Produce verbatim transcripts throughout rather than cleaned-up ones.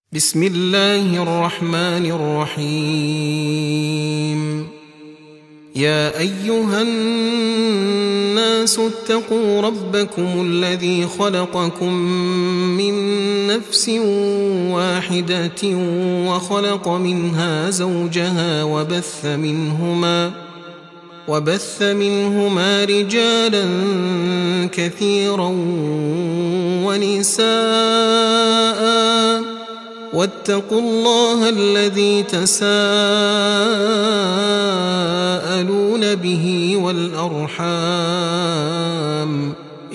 بسم الله الرحمن الرحيم. يا أيها الناس اتقوا ربكم الذي خلقكم من نفس واحدة وخلق منها زوجها وبث منهما وبث منهما رجالا كثيرا ونساء واتقوا الله الذي تساءلون به والأرحام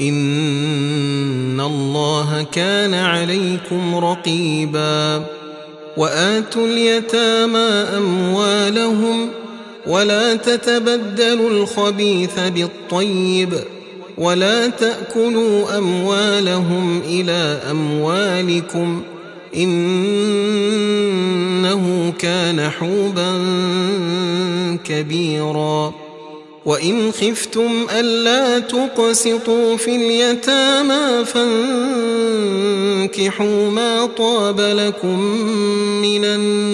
إن الله كان عليكم رقيبا. وآتوا اليتامى أموالهم ولا تتبدلوا الخبيث بالطيب ولا تأكلوا أموالهم إلى أموالكم إنه كان حوبا كبيرا. وإن خفتم ألا تقسطوا في اليتامى فانكحوا ما طاب لكم من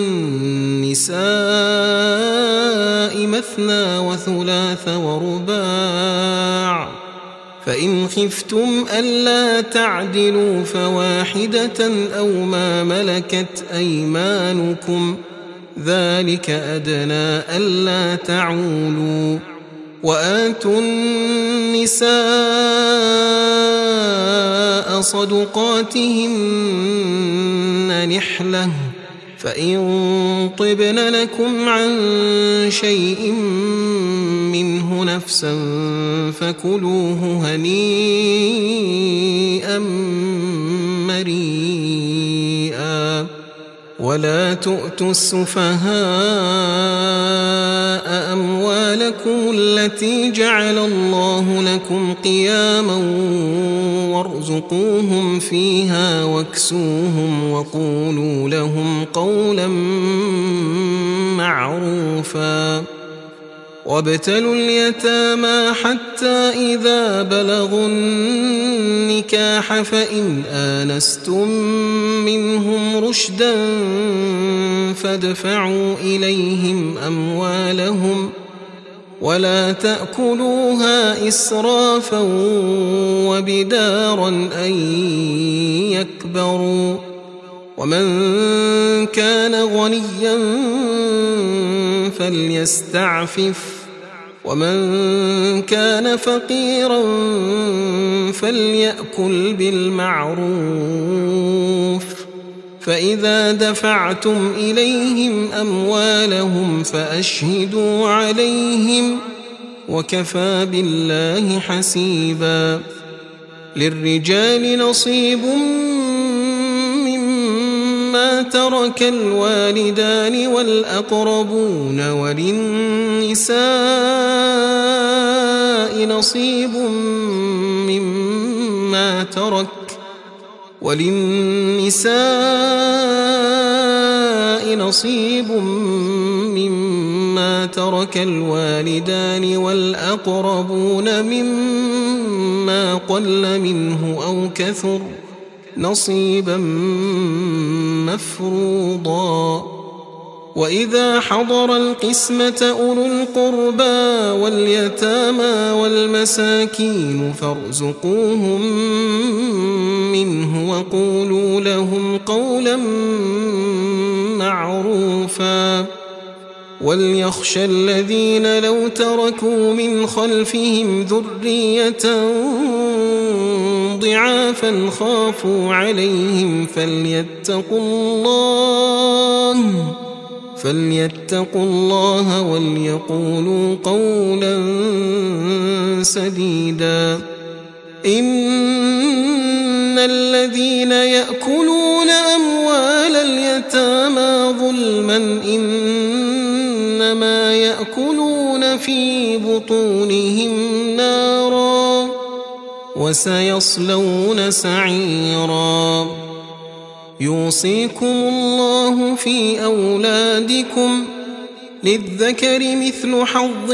النساء مثنى وثلاث ورباع، فإن خفتم ألا تعدلوا فواحدة أو ما ملكت أيمانكم ذلك أدنى ألا تعولوا. وآتوا النساء صدقاتهن نحلة فإن طبن لكم عن شيء منه نفسا فكلوه هنيئا مريئا. ولا تؤتوا السفهاء أموالكم التي جعل الله لكم قياما وارزقوهم فيها واكسوهم وقولوا لهم قولا معروفا. وابتلوا اليتامى حتى إذا بلغوا النكاح فإن آنستم منهم رشدا فادفعوا إليهم أموالهم ولا تأكلوها إسرافا وبدارا أن يكبروا. ومن كان غنيا فليستعفف ومن كان فقيرا فليأكل بالمعروف. فإذا دفعتم إليهم أموالهم فأشهدوا عليهم وكفى بالله حسيبا. للرجال نصيب مما ترك الوالدان والأقربون وللنساء نصيب مما ترك وللنساء نصيب مما ترك الوالدان والأقربون مما قل منه أو كثر نصيبا مفروضا. وإذا حضر القسمة أولو القربى واليتامى والمساكين فارزقوهم منه وقولوا لهم قولا معروفا. وليخشى الذين لو تركوا من خلفهم ذرية ضعافا خافوا عليهم فليتقوا الله فليتقوا الله وليقولوا قولا سديدا. إن الذين يأكلون أموال اليتامى ظلما إنما يأكلون في بطونهم نارا وسيصلون سعيرا. يوصيكم الله في أولادكم للذكر مثل حظ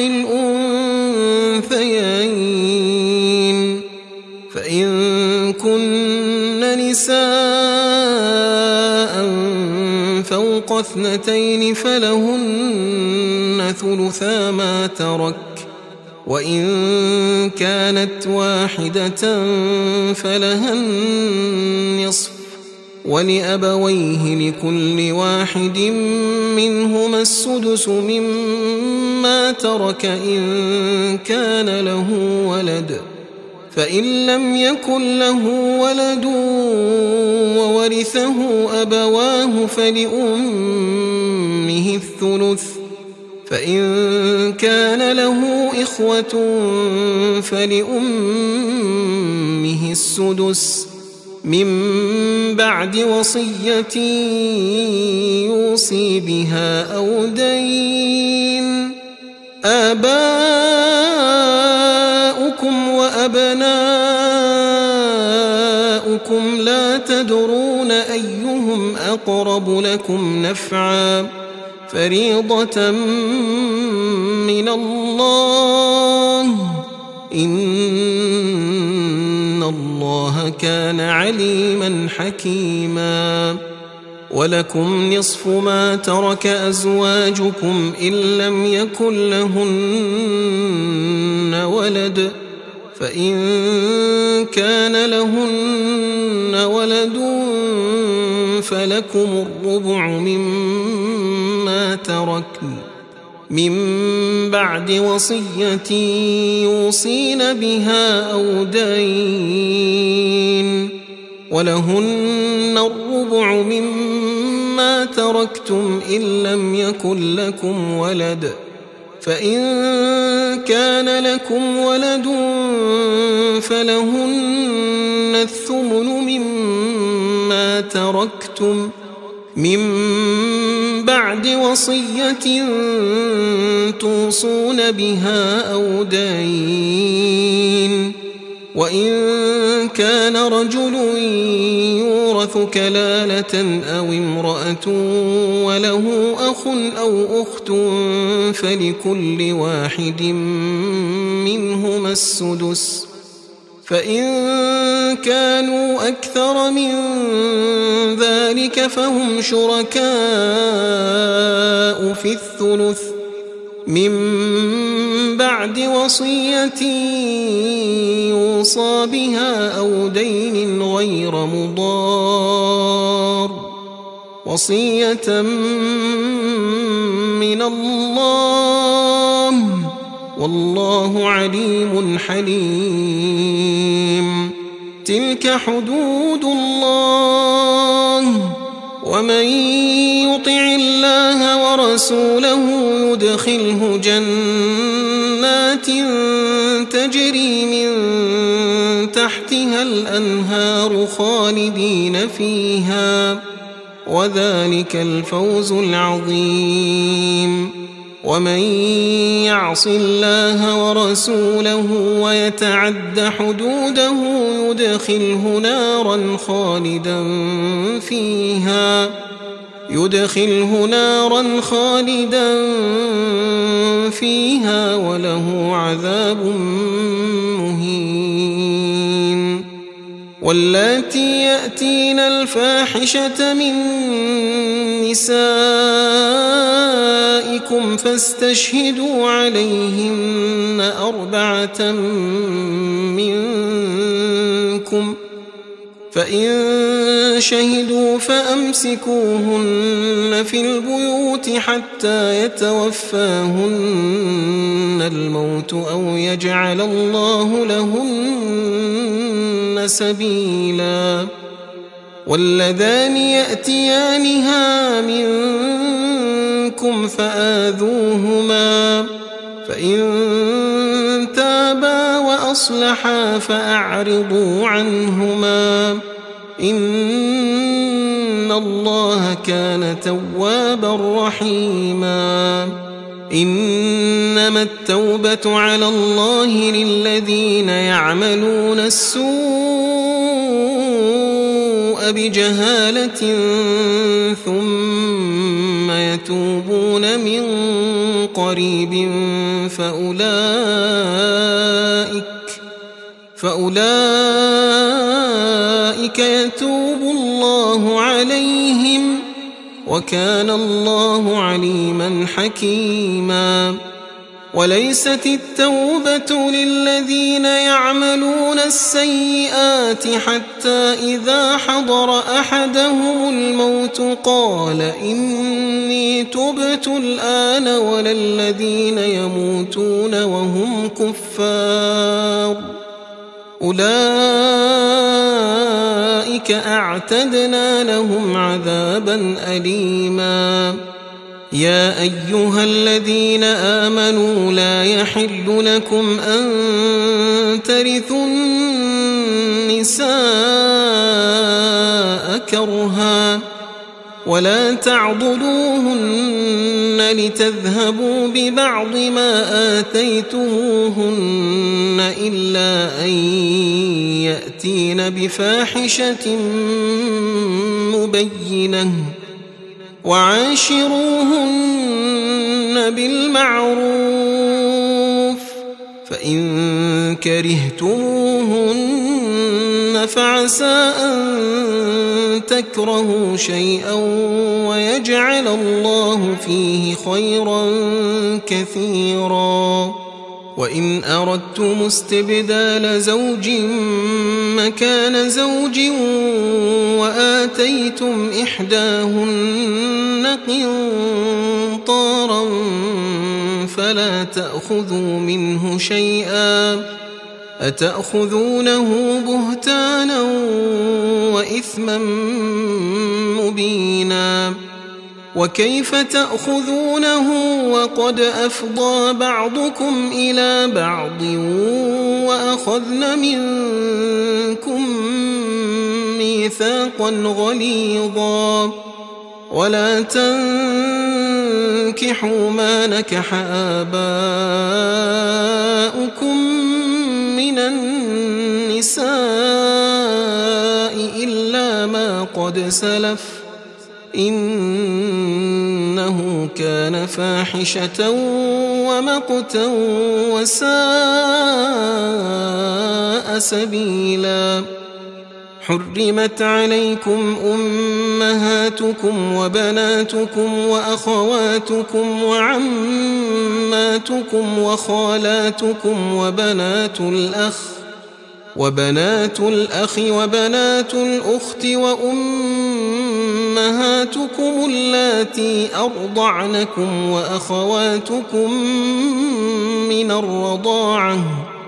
الأنثيين فإن كن نساء فوق اثنتين فلهن ثلثا ما ترك، وإن كانت واحدة فلها النصف، ولأبويه لكل واحد منهما السدس مما ترك إن كان له ولد، فإن لم يكن له ولد وورثه أبواه فلأمه الثلث، فإن كان له إخوة فلأمه السدس من بعد وصية يوصي بها أو دين. آباؤكم وأبناؤكم لا تدرون أيهم أقرب لكم نفعا، فريضة من الله، إن الله كان عليما حكيما. ولكم نصف ما ترك أزواجكم إن لم يكن لهن ولد، فإن كان لهن ولد فلكم الربع مما تركن من بعد وصية يوصين بها أو دين، ولهن الربع مما تركتم إن لم يكن لكم ولد، فإن كان لكم ولد فلهن الثمن مما تركتم من بعد وصية توصون بها أو دين. وإن كان رجل يورث كلالة أو امرأة وله أخ أو أخت فلكل واحد منهما السدس، فإن كانوا أكثر من ذلك فهم شركاء في الثلث من بعد وصية يوصى بها أو دين غير مضار، وصية من الله، والله عليم حليم. تلك حدود الله، ومن يطع الله ورسوله يدخله جنات تجري من تحتها الأنهار خالدين فيها، وذلك الفوز العظيم. ومن يعص الله ورسوله ويتعد حدوده يدخله نارا خالدا فيها يدخله نارا خالدا فيها وله عذاب مهين. واللاتي يأتين الفاحشة من نسائكم فاستشهدوا عليهن أربعة منكم، فإن شهدوا فأمسكوهن في البيوت حتى يتوفاهن الموت أو يجعل الله لهن سبيلا. واللذان يأتيانها منكم فآذوهما، فإن تابا وأصلحا فأعرضوا عنهما، إن الله كان توابا رحيما. إنما التوبة على الله للذين يعملون السوء بجهالة ثم يتوبون من قريب فأولئك فأولئك يتوب الله عليهم، وكان الله عليما حكيما. وليست التوبة للذين يعملون السيئات حتى إذا حضر أحدهم الموت قال إني تبت الآن، ولا الذين يموتون وهم كفار أولئك أعتدنا لهم عذابا أليما. يا أيها الذين آمنوا لا يحل لكم أن ترثوا النساء كرها ولا تعضلوهن لتذهبوا ببعض ما آتيتموهن إلا أن يأتين بفاحشة مبينة وعاشروهن بالمعروف، فإن كرهتموهن فعسى أن تكرهوا شيئا ويجعل الله فيه خيرا كثيرا. وإن أردتم استبدال زوج مكان زوج وآتيتم إحداهن قنطارا فلا تأخذوا منه شيئا، أتأخذونه بهتانا وإثما مبينا. وكيف تأخذونه وقد أفضى بعضكم إلى بعض وأخذن منكم ميثاقا غليظا. ولا تنكحوا ما نكح آباؤكم من النساء إلا ما قد سلف إنه كان فاحشة ومقتا وساء سبيلا. حرمت عليكم أمهاتكم وبناتكم وأخواتكم وعماتكم وخالاتكم وبنات الأخ وبنات الأخ وبنات الأخت وأمهاتكم اللاتي أرضعنكم وأخواتكم من الرضاعة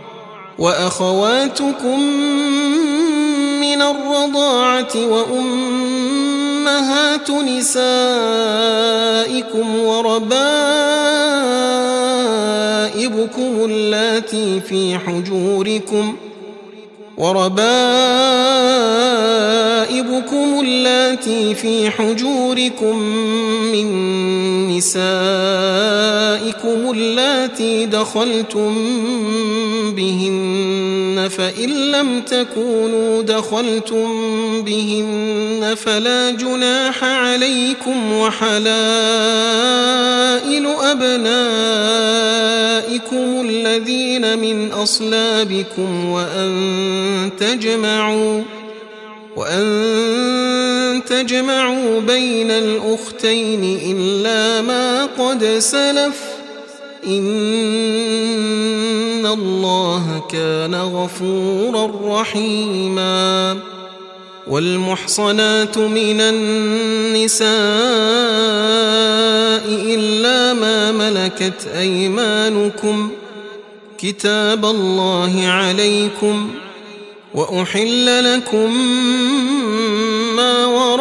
وأخواتكم من الرضاعة وأمهات نسائكم وربائبكم اللاتي في حجوركم وربائبكم اللاتي في حجوركم من نسائكم اللاتي دخلتم بهن، فإن لم تكونوا دخلتم بهن فلا جناح عليكم، وحلائل أبنائكم الذين من أصلابكم وأن تجمعوا وأن تجمعوا بين الأختين إلا ما قد سلف إن الله كان غفورا رحيما. والمحصنات من النساء إلا ما ملكت أيمانكم كتاب الله عليكم، وأحل لكم ما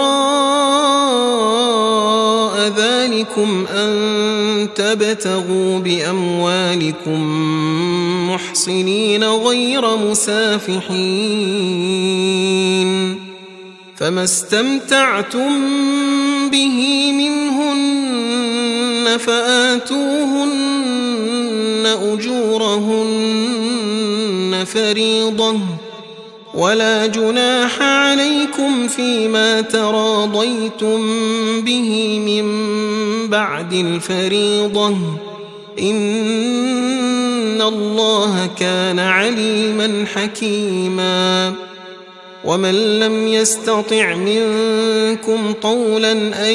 وراء ذلكم أن تبتغوا بأموالكم محصنين غير مسافحين، فما استمتعتم به منهن فآتوهن أجورهن فريضة، ولا جناح عليكم فيما تراضيتم به من بعد الفريضة إن الله كان عليما حكيما. ومن لم يستطع منكم طولا أن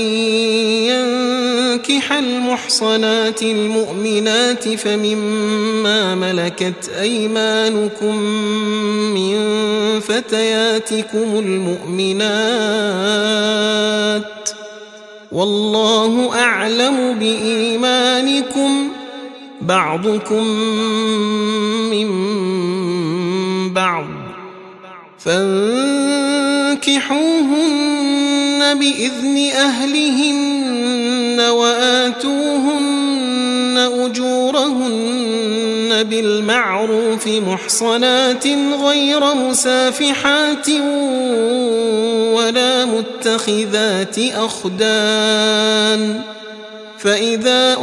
ينكح المحصنات المؤمنات فمما ملكت أيمانكم من فتياتكم المؤمنات والله أعلم بإيمانكم بعضكم من بعض فانكحوهن بإذن أهلهن وآتوهن أجورهن بالمعروف محصنات غير مسافحات ولا متخذات أخدان فإذا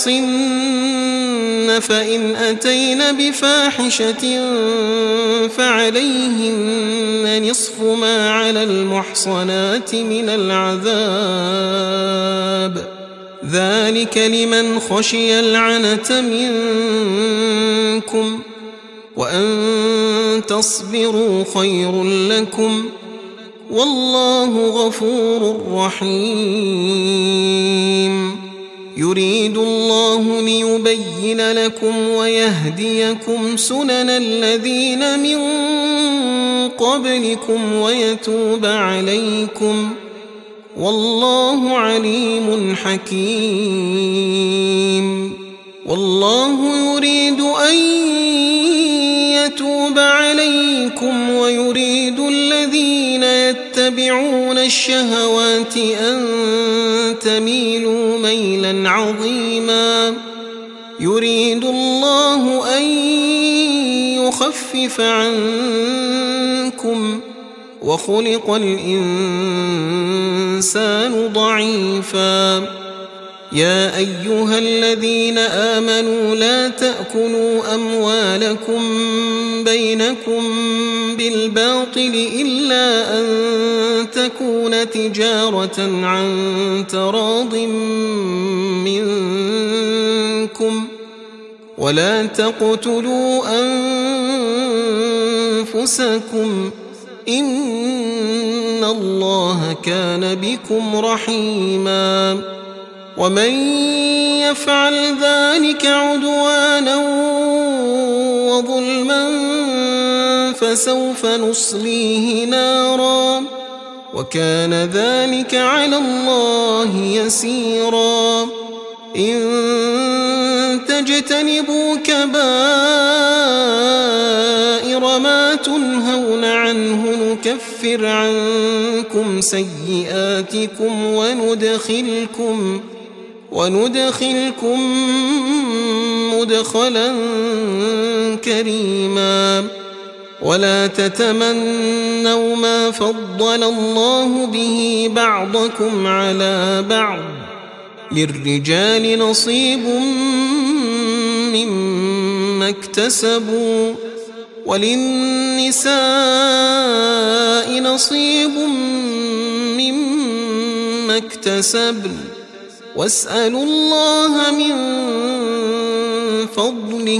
أحصن فإن أتين بفاحشة فعليهن نصف ما على المحصنات من العذاب ذلك لمن خشي العنة منكم وأن تصبروا خير لكم والله غفور رحيم يريد الله ليبين لكم ويهديكم سنن الذين من قبلكم ويتوب عليكم والله عليم حكيم والله يريد أن يتوب عليكم ويريد الذين يتبعون الشهوات أن تميلوا ميلا عظيما يريد الله أن يخفف عنكم وخلق الإنسان ضعيفا يا أيها الذين آمنوا لا تأكلوا أموالكم بينكم بالباطل إلا أن تكون تجارة عن تراض منكم ولا تقتلوا أنفسكم إن الله كان بكم رحيما ومن يفعل ذلك عدوانا وظلما فسوف نصليه نارا وكان ذلك على الله يسيرا إن تجتنبوا كبائر ما تنهون عنه نكفر عنكم سيئاتكم وندخلكم وندخلكم مدخلا كريما ولا تتمنوا ما فضل الله به بعضكم على بعض للرجال نصيب مما اكتسبوا وللنساء نصيب مما اكتسبن واسألوا الله من فضله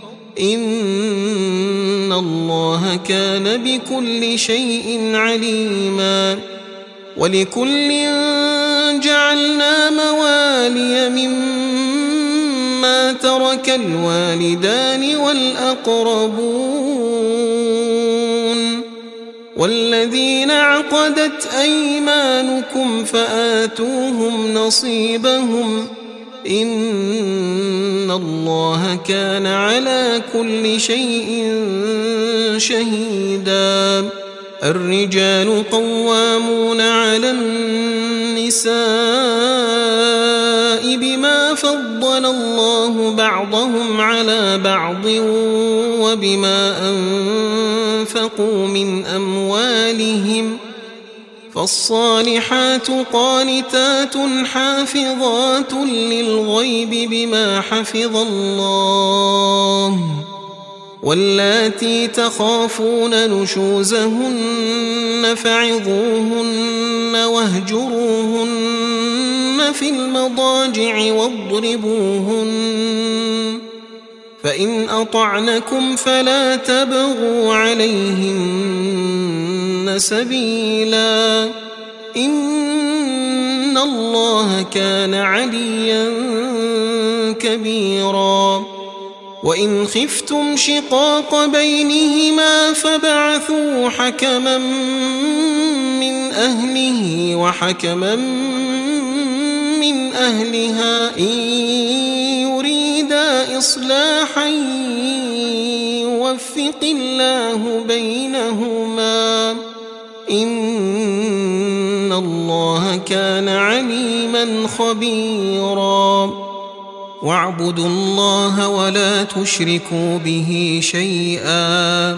إن الله كان بكل شيء عليما ولكل جعلنا موالي مما ترك الوالدان والأقربون والذين عقدت أيمانكم فآتوهم نصيبهم إن الله كان على كل شيء شهيدا الرجال قوامون على النساء بما فضل الله بعضهم على بعض وبما أنفقوا من أموالهم فالصالحات قانتات حافظات للغيب بما حفظ الله واللاتي تخافون نشوزهن فعظوهن واهجروهن في المضاجع واضربوهن فإن أطعنكم فلا تبغوا عليهن سبيلا إن الله كان عليا كبيرا وإن خفتم شقاق بينهما فبعثوا حكما من أهله وحكما من أهلها إن يريدا إصلاحا يوفق الله بينهما إن الله كان عليما خبيرا واعبدوا الله ولا تشركوا به شيئا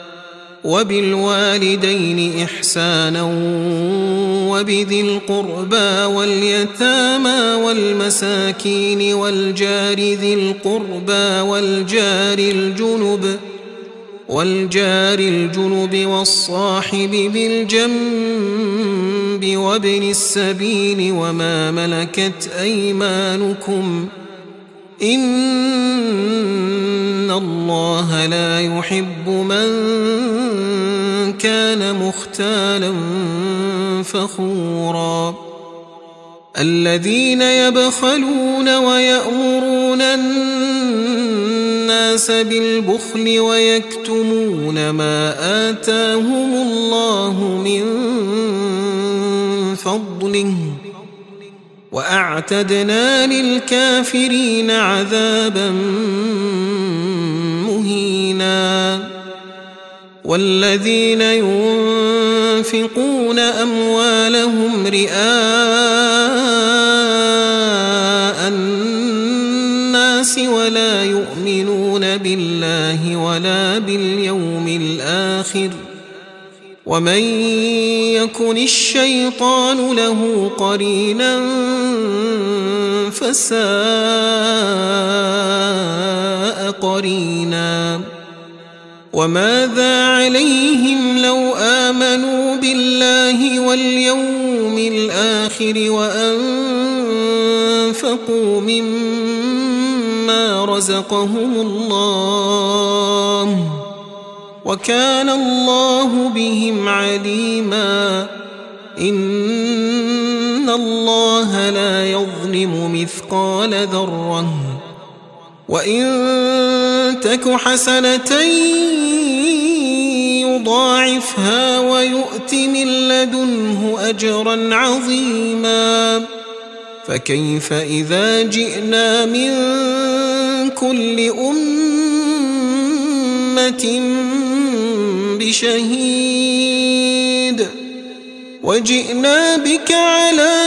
وبالوالدين إحسانا وبذي القربى واليتامى والمساكين والجار ذي القربى والجار الجنب والجار الجنب والصاحب بالجنب وابن السبيل وما ملكت أيمانكم إن الله لا يحب من كان مختالا فخورا الذين يبخلون ويأمرون الناس بالبخل ويكتمون ما آتاهم الله من فضله وأعتدنا للكافرين عذابا مهينا والذين ينفقون أموالهم رئاء الناس ولا يؤمنون بالله ولا باليوم الآخر ومن يكن الشيطان له قرينا فساء قرينا وماذا عليهم لو آمنوا بالله واليوم الآخر وأنفقوا مما رزقهم الله وكان الله بهم عليما إن الله لا يظلم مثقال ذرة وإن تك حسنة يضاعفها ويؤت من لدنه أجرا عظيما فكيف إذا جئنا من كل أمة بشهيد وجئنا بك على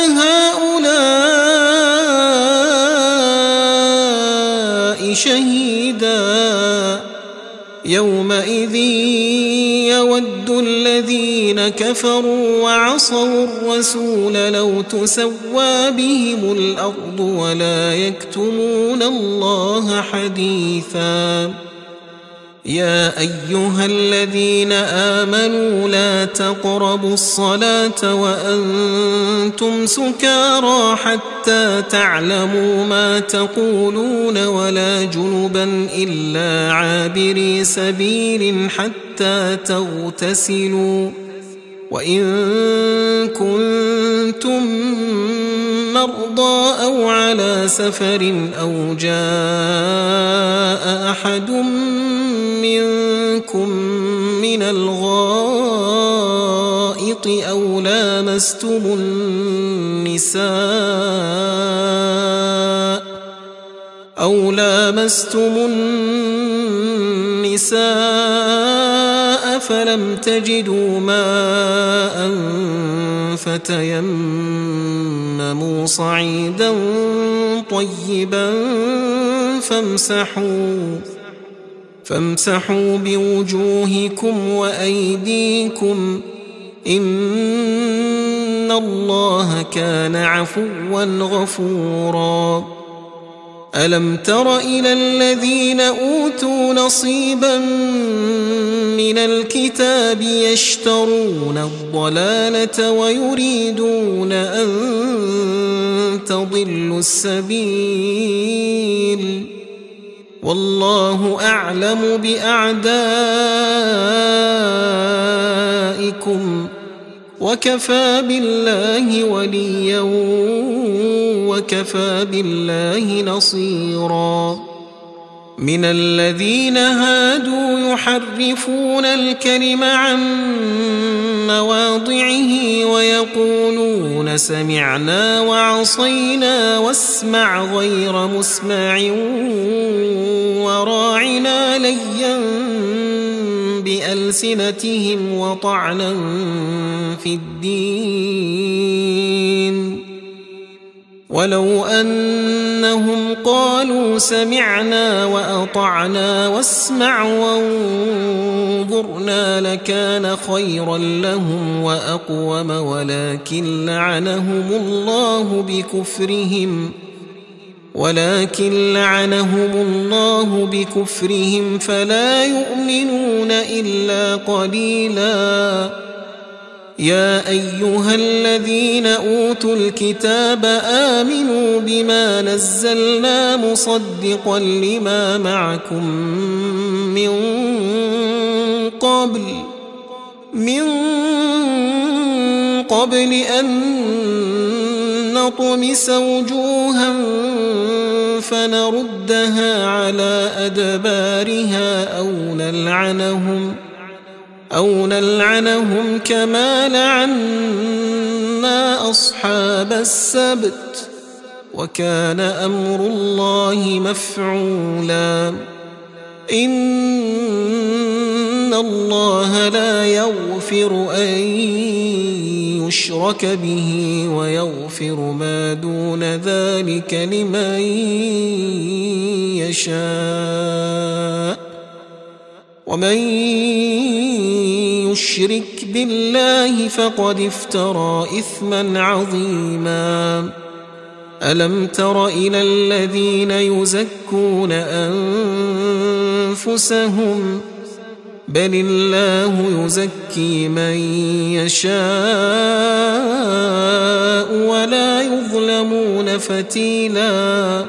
هؤلاء شهيدا يومئذ يود الذين كفروا وعصوا الرسول لو تسوى بهم الأرض ولا يكتمون الله حديثا يا أيها الذين آمنوا لا تقربوا الصلاة وأنتم سكارى حتى تعلموا ما تقولون ولا جنبا إلا عابري سبيل حتى تغتسلوا وإن كنتم مرضى أو على سفر أو جاء أحد منكم من الغائط أو لامستم النساء أو لامستم النساء فلم تجدوا ماء فتيمموا صعيدا طيبا فامسحوا فامسحوا بوجوهكم وأيديكم إن الله كان عفوا غفورا ألم تر إلى الذين أوتوا نصيبا من الكتاب يشترون الضلالة ويريدون أن تضلوا السبيل والله أعلم بأعدائكم آبائكم وكفى بالله وليا وكفى بالله نصيرا من الذين هادوا يحرفون الكلم عن مواضعه ويقولون سمعنا وعصينا واسمع غير مسمع وراعنا ليا بألسنتهم وطعنا في الدين ولو أنهم قالوا سمعنا وأطعنا واسمع وانظرنا لكان خيرا لهم وأقوم ولكن لعنهم الله بكفرهم ولكن لعنهم الله بكفرهم فلا يؤمنون إلا قليلا يا أيها الذين أوتوا الكتاب آمنوا بما نزلنا مصدقا لما معكم من قبل من قبل أن نطمس وجوها فنردها على أدبارها أو نلعنهم أو نلعنهم كما لعنا أصحاب السبت وكان أمر الله مفعولا إن الله لا يغفر أن يشرك به ويغفر ما دون ذلك لمن يشاء ومن يشرك بالله فقد افترى إثما عظيما ألم تر إلى الذين يزكون أنفسهم بل الله يزكي من يشاء ولا يظلمون فتيلا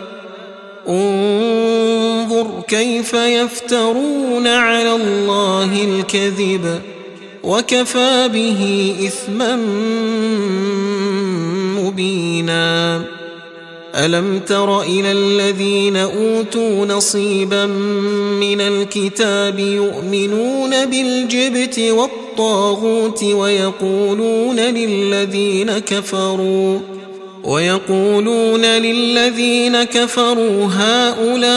انظر كيف يفترون على الله الكذب وكفى به إثما مبينا ألم تر إلى الذين أوتوا نصيبا من الكتاب يؤمنون بالجبت والطاغوت ويقولون للذين كفروا ويقولون للذين كفروا هؤلاء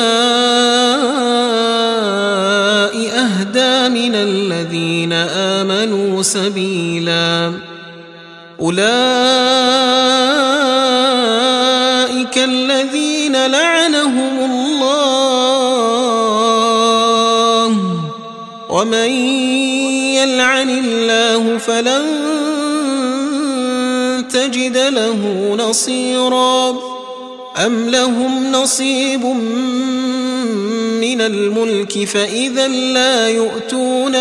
أهدى من الذين آمنوا سبيلا أولئك الذين لعنهم الله ومن يلعن الله فلن تجد له نصيرا أم لهم نصيب من الملك فإذا لا يؤتون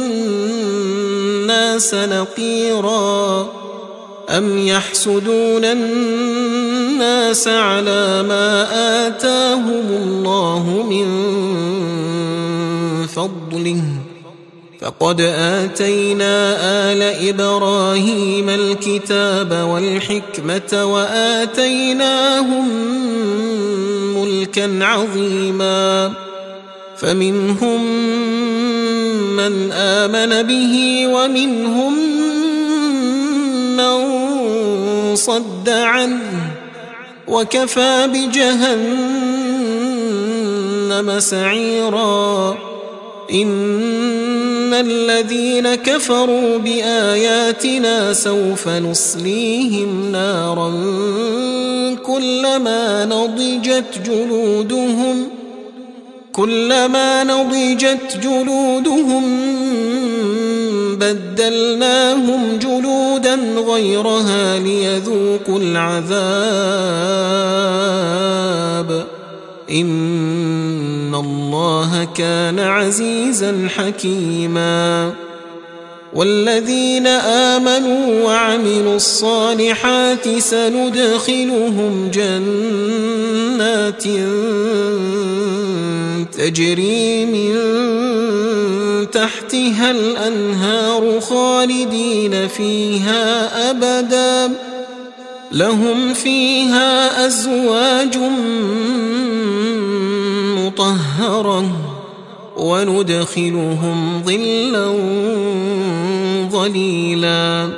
الناس نقيرا أم يحسدون الناس على ما آتاهم الله من فضله فقد آتينا آل إبراهيم الكتاب والحكمة وآتيناهم ملكا عظيما فمنهم من آمن به ومنهم من صد عنه وكفى بجهنم سعيرا إن الذين كفروا بآياتنا سوف نصليهم نارا كلما نضجت جلودهم كلما نضجت جلودهم بدلناهم جلودا غيرها ليذوقوا العذاب إن الله كان عزيزا حكيما والذين آمنوا وعملوا الصالحات سندخلهم جنات تجري من تحتها الأنهار خالدين فيها أبدا لهم فيها أزواج مطهرة وندخلهم ظلا ظليلا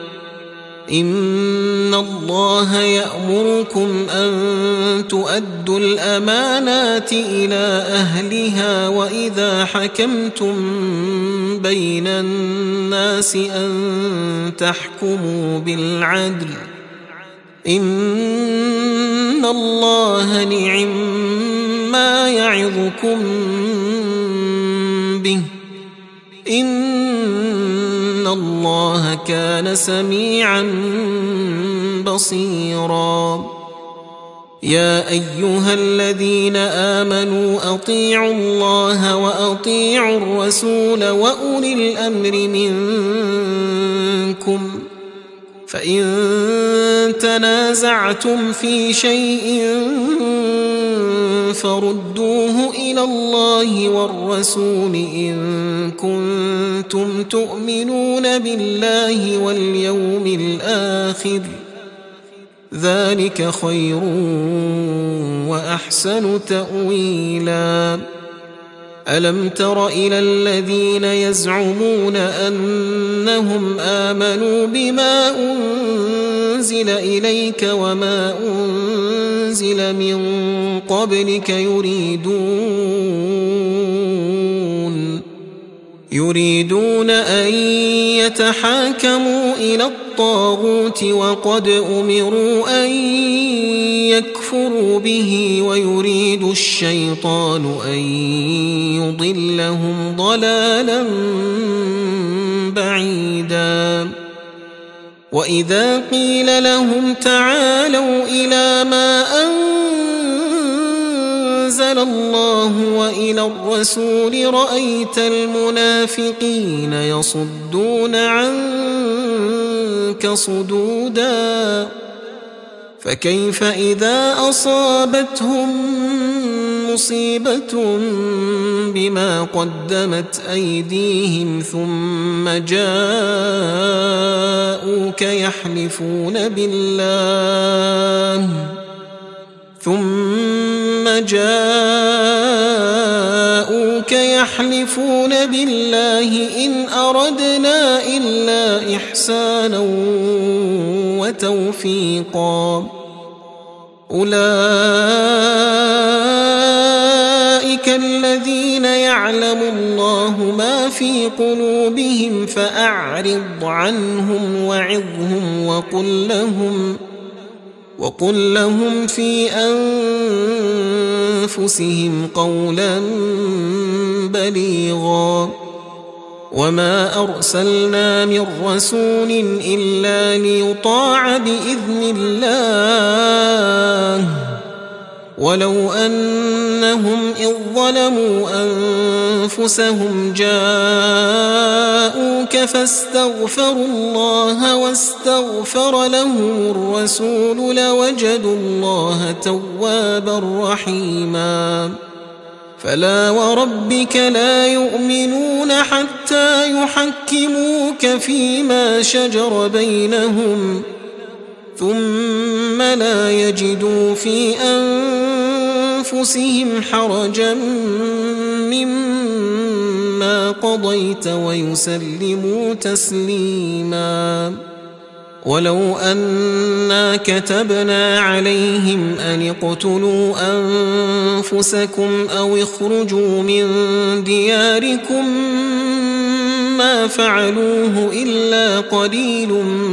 إن الله يأمركم أن تؤدوا الأمانات إلى أهلها وإذا حكمتم بين الناس أن تحكموا بالعدل إن الله نعم ما يعظكم به إن الله كان سميعا بصيرا يا أيها الذين آمنوا أطيعوا الله وأطيعوا الرسول وأولي الأمر منكم فإن تنازعتم في شيء فردوه إلى الله والرسول إن كنتم تؤمنون بالله واليوم الآخر ذلك خير وأحسن تأويلا ألم تر إلى الذين يزعمون أنهم آمنوا بما أنزل إليك وما أنزل من قبلك يريدون يريدون أن يتحاكموا إلى الطاغوت وقد أمروا أن يكفروا به ويريد الشيطان أن يضلهم ضلالا بعيدا وإذا قيل لهم تعالوا إلى ما أنزل الله وإلى الرسول رأيت المنافقين يصدون عنك صدودا فكيف إذا أصابتهم مصيبة بما قدمت أيديهم ثم جاءوك يحلفون بالله ثم جاءوك يحلفون بالله إن أردنا إلا إحسانا وتوفيقا أولئك الذين يعلم الله ما في قلوبهم فأعرض عنهم وعظهم وقل لهم وقل لهم في أنفسهم قولا بليغا وما أرسلنا من رسول إلا ليطاع بإذن الله ولو أنهم إذ ظلموا أنفسهم جاءوك فاستغفروا الله واستغفر لهم الرسول لوجدوا الله توابا رحيما فلا وربك لا يؤمنون حتى يحكموك فيما شجر بينهم ثم لا يجدوا في أنفسهم حرجا مما قضيت ويسلموا تسليما ولو أنا كتبنا عليهم أن اقتلوا أنفسكم أو اخرجوا من دياركم ما فعلوه إلا قليل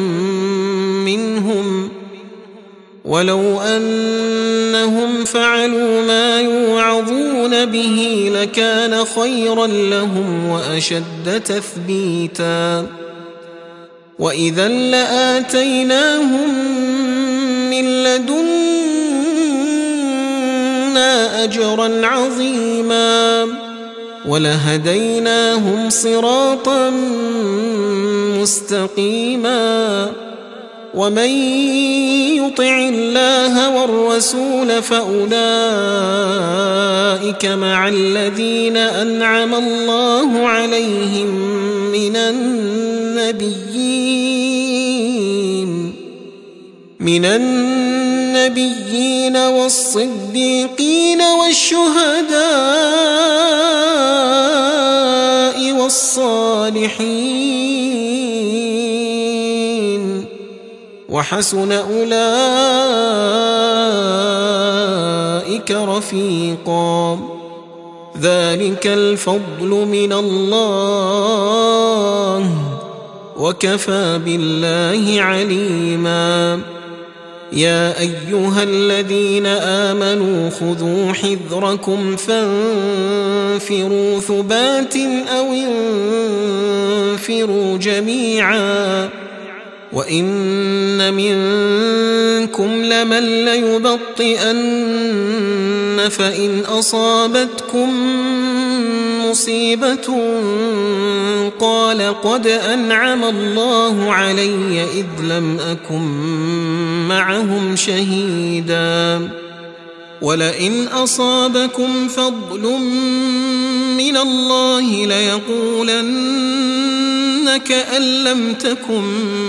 منهم ولو أنهم فعلوا ما يوعظون به لكان خيرا لهم وأشد تثبيتا وإذا لآتيناهم من لدنا أجرا عظيما ولهديناهم صراطا مستقيما ومن يطع الله والرسول فأولئك مع الذين أنعم الله عليهم من النبيين من النبيين والصديقين والشهداء والصالحين وحسن أولئك رفيقا ذلك الفضل من الله وكفى بالله عليما يا أيها الذين آمنوا خذوا حذركم فانفروا ثبات أو انفروا جميعا وإن منكم لمن ليبطئن فإن أصابتكم مصيبة قال قد أنعم الله علي إذ لم أكن معهم شهيدا ولئن أصابكم فضل من الله ليقولن كأن لم تكن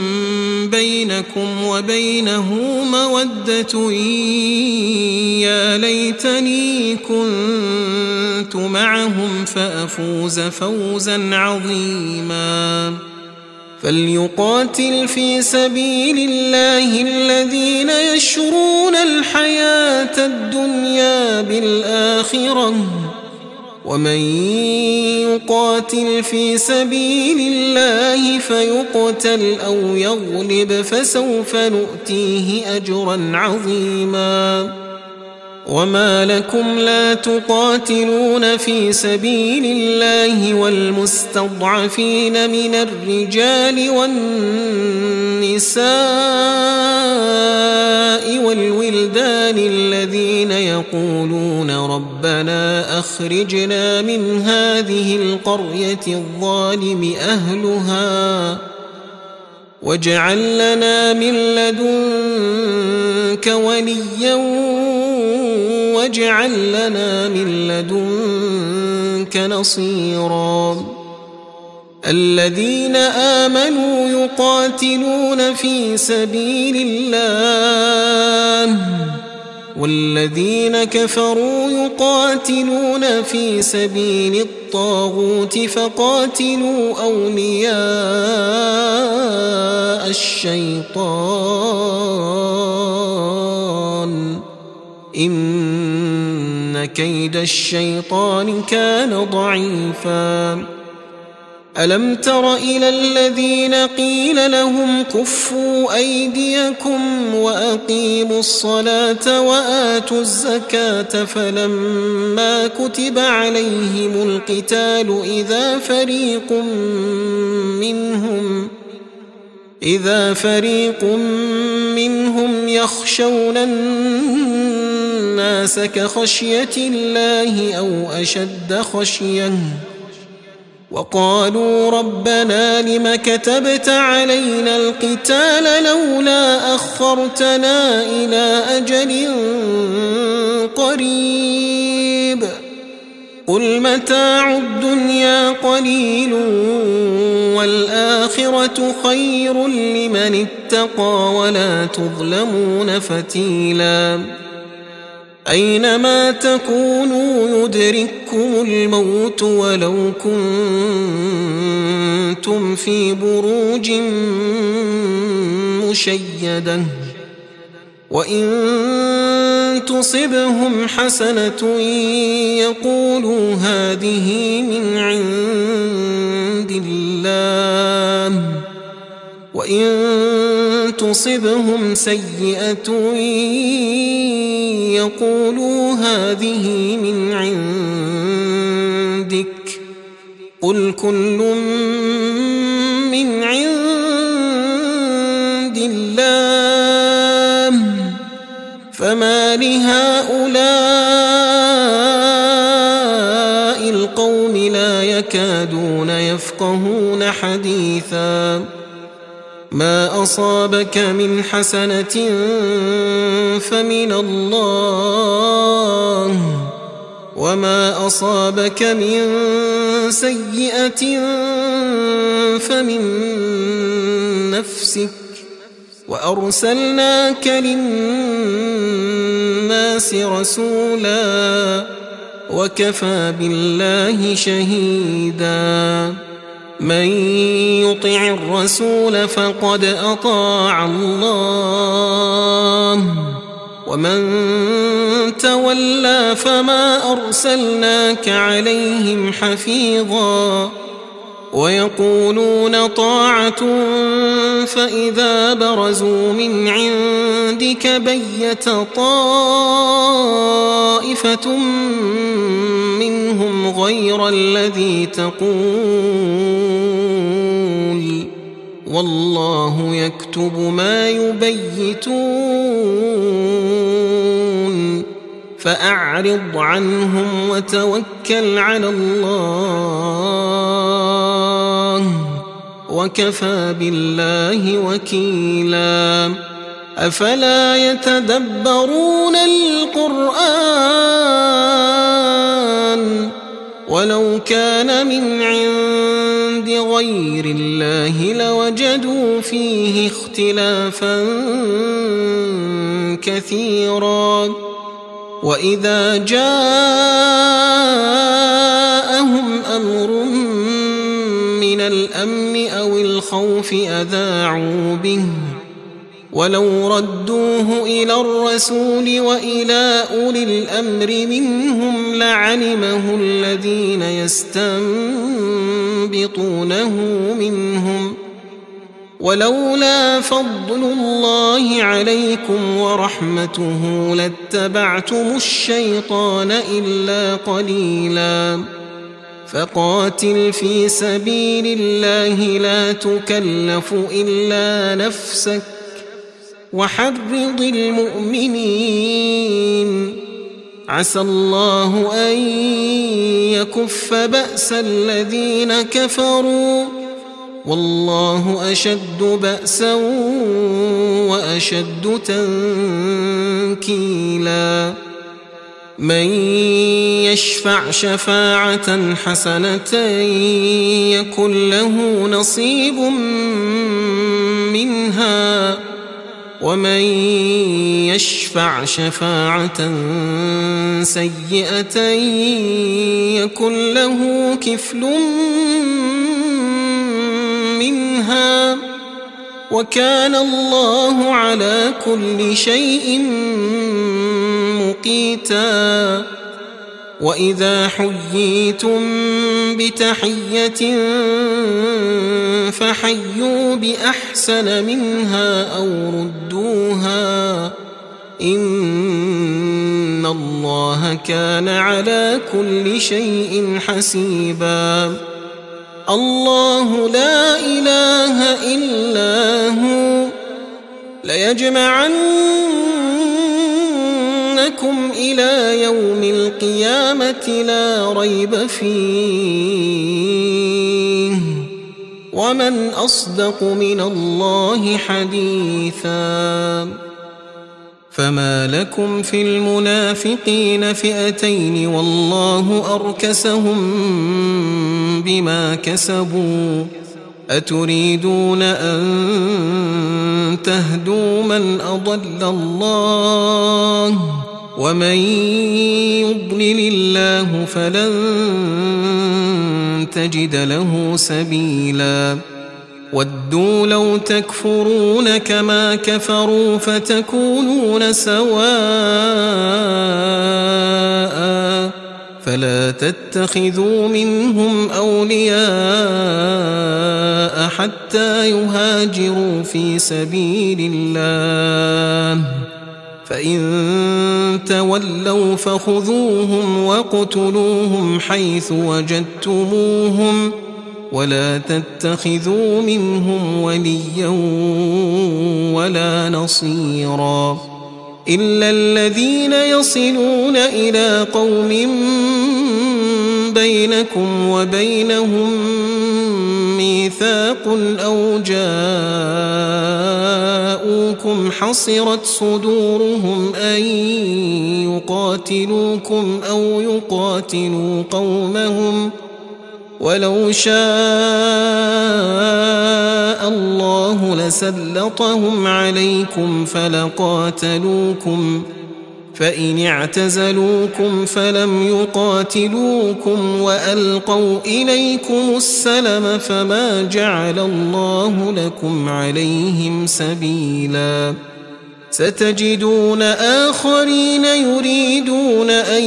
بينكم وبينه مودة يا ليتني كنت معهم فأفوز فوزا عظيما فليقاتل في سبيل الله الذين يشرون الحياة الدنيا بالآخرة ومن يقاتل في سبيل الله فيقتل أو يغلب فسوف نؤتيه أجرا عظيما وما لكم لا تقاتلون في سبيل الله والمستضعفين من الرجال والنساء والولدان الذين يقولون ربنا أخرجنا من هذه القرية الظالم أهلها واجعل لنا من لدنك وليا واجعل لنا من لدنك نصيرا الذين آمنوا يقاتلون في سبيل الله والذين كفروا يقاتلون في سبيل الطاغوت فقاتلوا أولياء الشيطان إن كيد الشيطان كان ضعيفا ألم تر إلى الذين قيل لهم كفوا أيديكم وأقيموا الصلاة وآتوا الزكاة فلما كتب عليهم القتال إذا فريق منهم إذا فريق منهم يخشون الناس كخشية الله أو أشد خشية وقالوا ربنا لم كتبت علينا القتال لولا أخرتنا إلى أجل قريب قل متاع الدنيا قليل والآخرة خير لمن اتقى ولا تظلمون فتيلا أينما تكونوا يدرككم الموت ولو كنتم في بروج مشيدة وإن تصبهم حسنة يقولوا هذه من عند الله وإن تصبهم سيئة يقولوا هذه من عندك قل كل من عند الله فما لهؤلاء القوم لا يكادون يفقهون حديثا ما أصابك من حسنة فمن الله وما أصابك من سيئة فمن نفسك وأرسلناك للناس رسولا وكفى بالله شهيدا من يطع الرسول فقد أطاع الله ومن تولى فما أرسلناك عليهم حفيظا ويقولون طاعة فإذا برزوا من عندك بيت طائفة منهم غير الذي تقول والله يكتب ما يبيتون فأعرض عنهم وتوكل على الله وكفى بالله وكيلا أفلا يتدبرون القرآن ولو كان من عند غير الله لوجدوا فيه اختلافا كثيرا وإذا جاءهم أمر من الأمن أو الخوف أذاعوا به ولو ردوه إلى الرسول وإلى أولي الأمر منهم لعلمه الذين يستنبطونه منهم ولولا فضل الله عليكم ورحمته لاتبعتم الشيطان إلا قليلا فقاتل في سبيل الله لا تكلف إلا نفسك وحرض المؤمنين عسى الله أن يكف بأس الذين كفروا والله أشد بأسا وأشد تنكيلا من يشفع شفاعة حسنة يكن له نصيب منها ومن يشفع شفاعة سيئة يكن له كفل منها وكان الله على كل شيء مقيتا وإذا حييتم بتحية فحيوا بأحسن منها أو ردوها إن الله كان على كل شيء حسيبا الله لا إله إلا هو ليجمعنكم إلى يوم القيامة لا ريب فيه ومن أصدق من الله حديثا فما لكم في المنافقين فئتين والله أركسهم بما كسبوا أتريدون أن تهدوا من أضل الله ومن يضلل الله فلن تجد له سبيلا ودوا لو تكفرون كما كفروا فتكونون سواء فلا تتخذوا منهم أولياء حتى يهاجروا في سبيل الله فإن تولوا فخذوهم وقتلوهم حيث وجدتموهم ولا تتخذوا منهم وليا ولا نصيرا إلا الذين يصلون إلى قوم بينكم وبينهم ميثاق أو جاءوكم حصرت صدورهم أن يقاتلوكم أو يقاتلوا قومهم ولو شاء الله لسلطهم عليكم فلقاتلوكم فإن اعتزلوكم فلم يقاتلوكم وألقوا إليكم السلم فما جعل الله لكم عليهم سبيلا ستجدون آخرين يريدون أن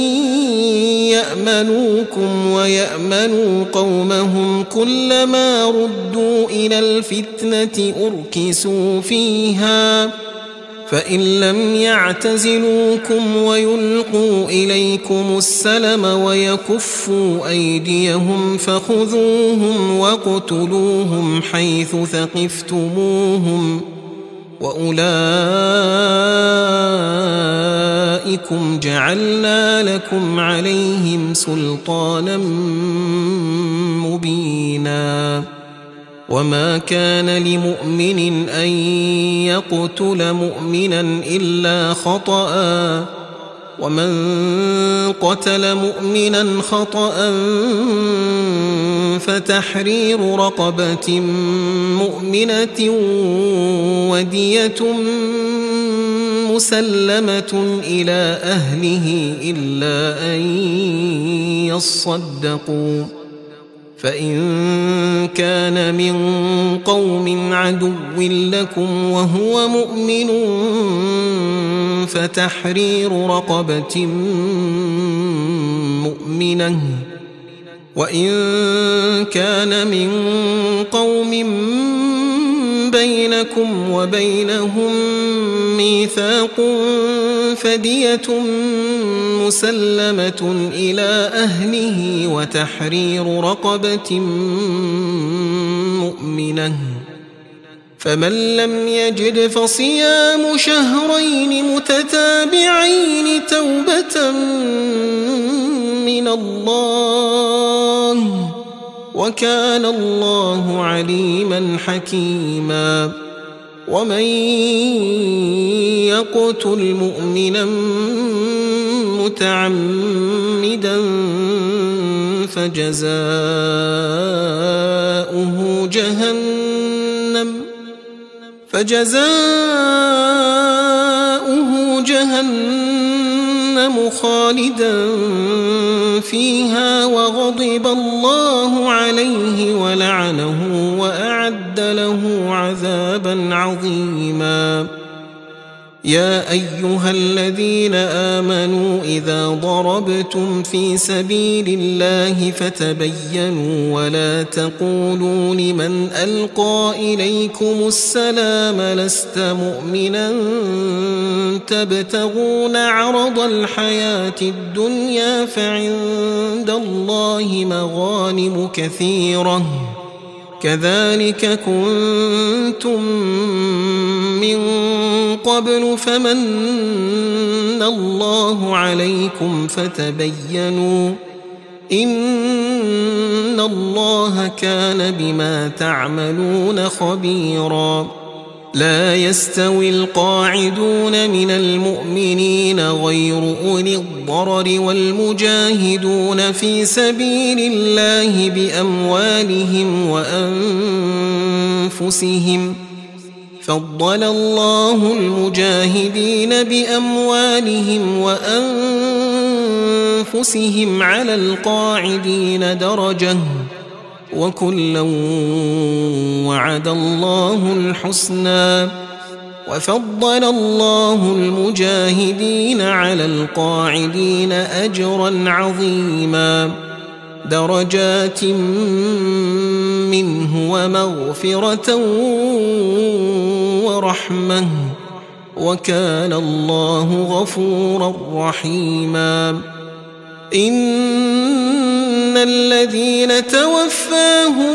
يأمنوكم ويأمنوا قومهم كلما ردوا إلى الفتنة أركسوا فيها فإن لم يعتزلوكم ويلقوا إليكم السلم ويكفوا أيديهم فخذوهم واقتلوهم حيث ثقفتموهم وأولئكم جعلنا لكم عليهم سلطانا مبينا وما كان لمؤمن أن يقتل مؤمنا إلا خطأ ومن قتل مؤمنا خطأ فتحرير رقبة مؤمنة ودية مسلمة إلى أهله إلا أن يصدقوا فإن كان من قوم عدو لكم وهو مؤمن فتحرير رقبة مؤمنة وإن كان من قوم بينكم وبينهم ميثاق فدية مسلمة إلى أهله وتحرير رقبة مؤمنة فمن لم يجد فصيام شهرين متتابعين توبة من الله وكان الله عليما حكيما ومن يقتل مؤمنا متعمدا فجزاؤه جهنم فجزاؤه جهنم خالدا فيها وغضب الله عليه ولعنه وأعد له عذابا عظيما يا أيها الذين آمنوا إذا ضربتم في سبيل الله فتبينوا ولا تقولوا لمن ألقى إليكم السلام لست مؤمنا تبتغون عرض الحياة الدنيا فعند الله مغانم كثيرة كذلك كنتم من قبل فمن الله عليكم فتبينوا إن الله كان بما تعملون خبيرا لا يستوي القاعدون من المؤمنين غير أولي الضرر والمجاهدون في سبيل الله بأموالهم وأنفسهم فضل الله المجاهدين بأموالهم وأنفسهم على القاعدين درجة وكلا وعد الله الحسنى وفضل الله المجاهدين على القاعدين أجرا عظيما درجات منه ومغفرة ورحمة وكان الله غفورا رحيما إن الذين توفاهم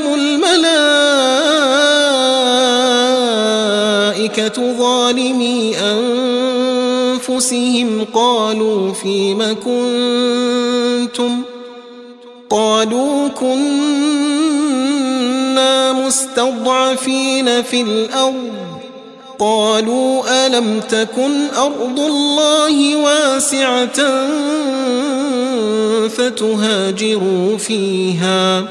الملائكة ظالمي أنفسهم قالوا فيم كنتم قالوا كنا مستضعفين في الأرض قالوا ألم تكن أرض الله واسعة فتهاجروا فيها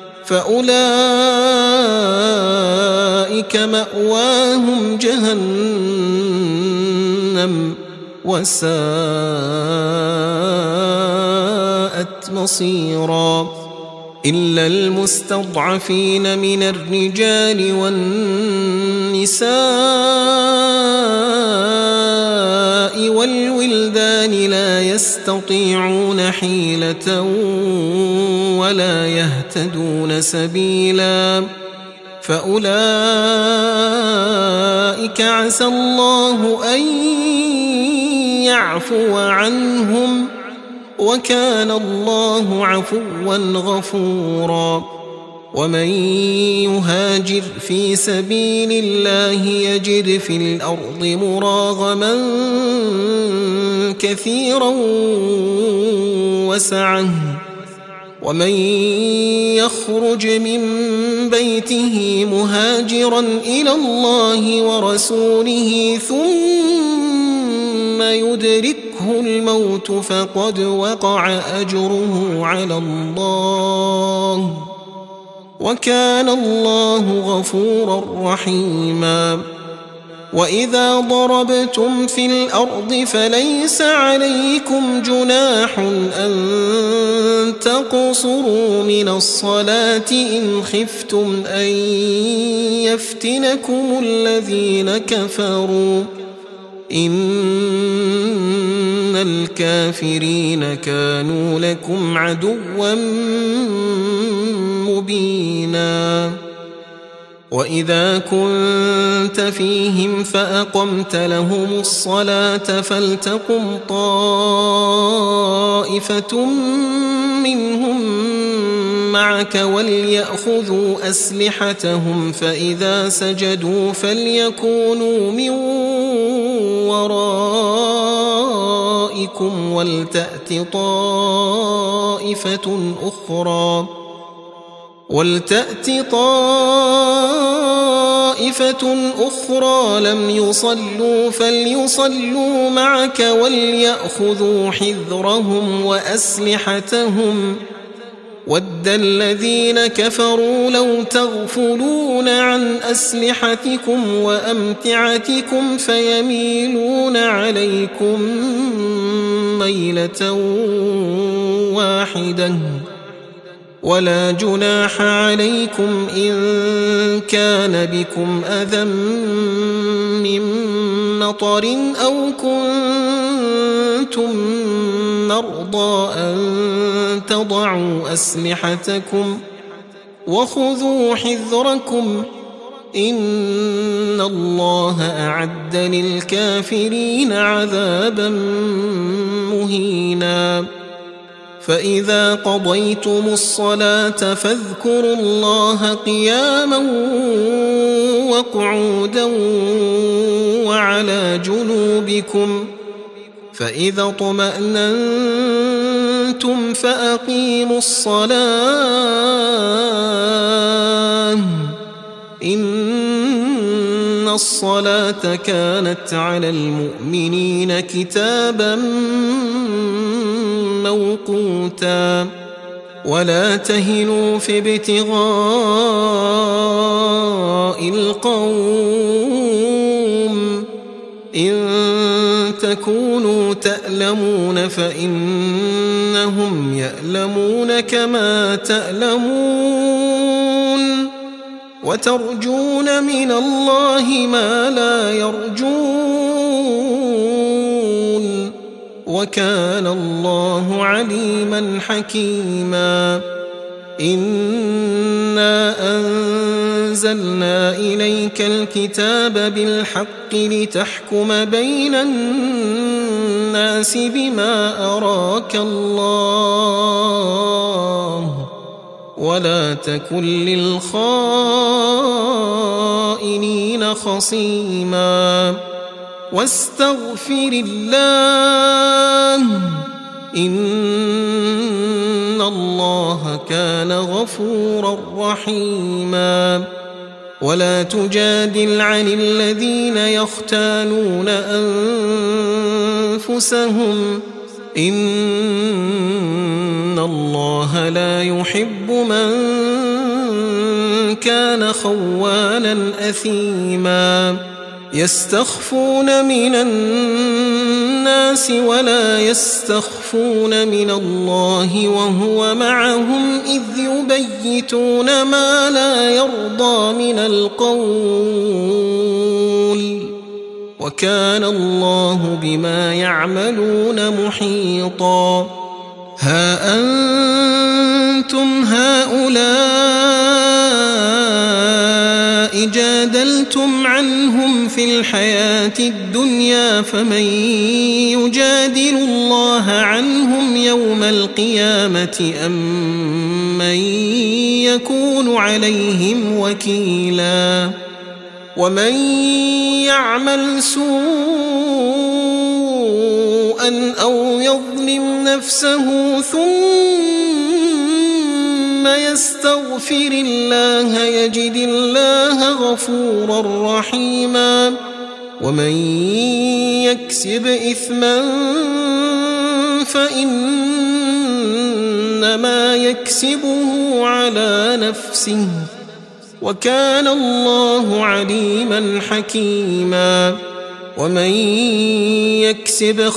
فأولئك مأواهم جهنم وساءت مصيرا إلا المستضعفين من الرجال والنساء والولدان لا يستطيعون حيلة ولا يهتدون سبيلا فأولئك عسى الله أن يعفو عنهم وكان الله عفوا غفورا ومن يهاجر في سبيل الله يجد في الأرض مراغما كثيرا وسعه ومن يخرج من بيته مهاجرا إلى الله ورسوله ثم يدركه الموت فقد وقع أجره على الله وكان الله غفورا رحيما وإذا ضربتم في الأرض فليس عليكم جناح أن تقصروا من الصلاة إن خفتم أن يفتنكم الذين كفروا إن الكافرين كانوا لكم عدوا مبينا وإذا كنت فيهم فأقمت لهم الصلاة فلتقم طائفة منهم معك وليأخذوا أسلحتهم فإذا سجدوا فليكونوا من ورائكم ولتأت طائفة أخرى ولتأت طائفة أخرى لم يصلوا فليصلوا معك وليأخذوا حذرهم وأسلحتهم ود الذين كفروا لو تغفلون عن أسلحتكم وأمتعتكم فيميلون عليكم ميلة واحدة ولا جناح عليكم إن كان بكم أذى من مطر أو كنتم مرضى أن تضعوا أسلحتكم وخذوا حذركم إن الله أعد للكافرين عذابا مهينا فإذا قضيتم الصلاة فاذكروا الله قياما وقعودا وعلى جنوبكم فإذا اطمأننتم فأقيموا الصلاة إن الصلاة كانت على المؤمنين كتابا موقوتا ولا تهنوا في ابتغاء القوم إن تكونوا تألمون فإنهم يألمون كما تألمون وترجون من الله ما لا يرجون وكان الله عليما حكيما إنا أنزلنا إليك الكتاب بالحق لتحكم بين الناس بما أراك الله ولا تكن للخائنين خصيما واستغفر الله إن الله كان غفورا رحيما ولا تجادل عن الذين يختانون أنفسهم إن الله لا يحب من كان خوانا أثيما يستخفون من الناس ولا يستخفون من الله وهو معهم إذ يبيتون ما لا يرضى من القول وكان الله بما يعملون محيطا ها أنتم هؤلاء جادلتم عنهم في الحياة الدنيا فمن يجادل الله عنهم يوم القيامة أم من يكون عليهم وكيلا ومن يعمل سوءا أو يظلم نفسه ثم يستغفر الله يجد الله غفورا رحيما ومن يكسب إثما فإنما يكسبه على نفسه وكان الله عليما حكيما ومن يكسب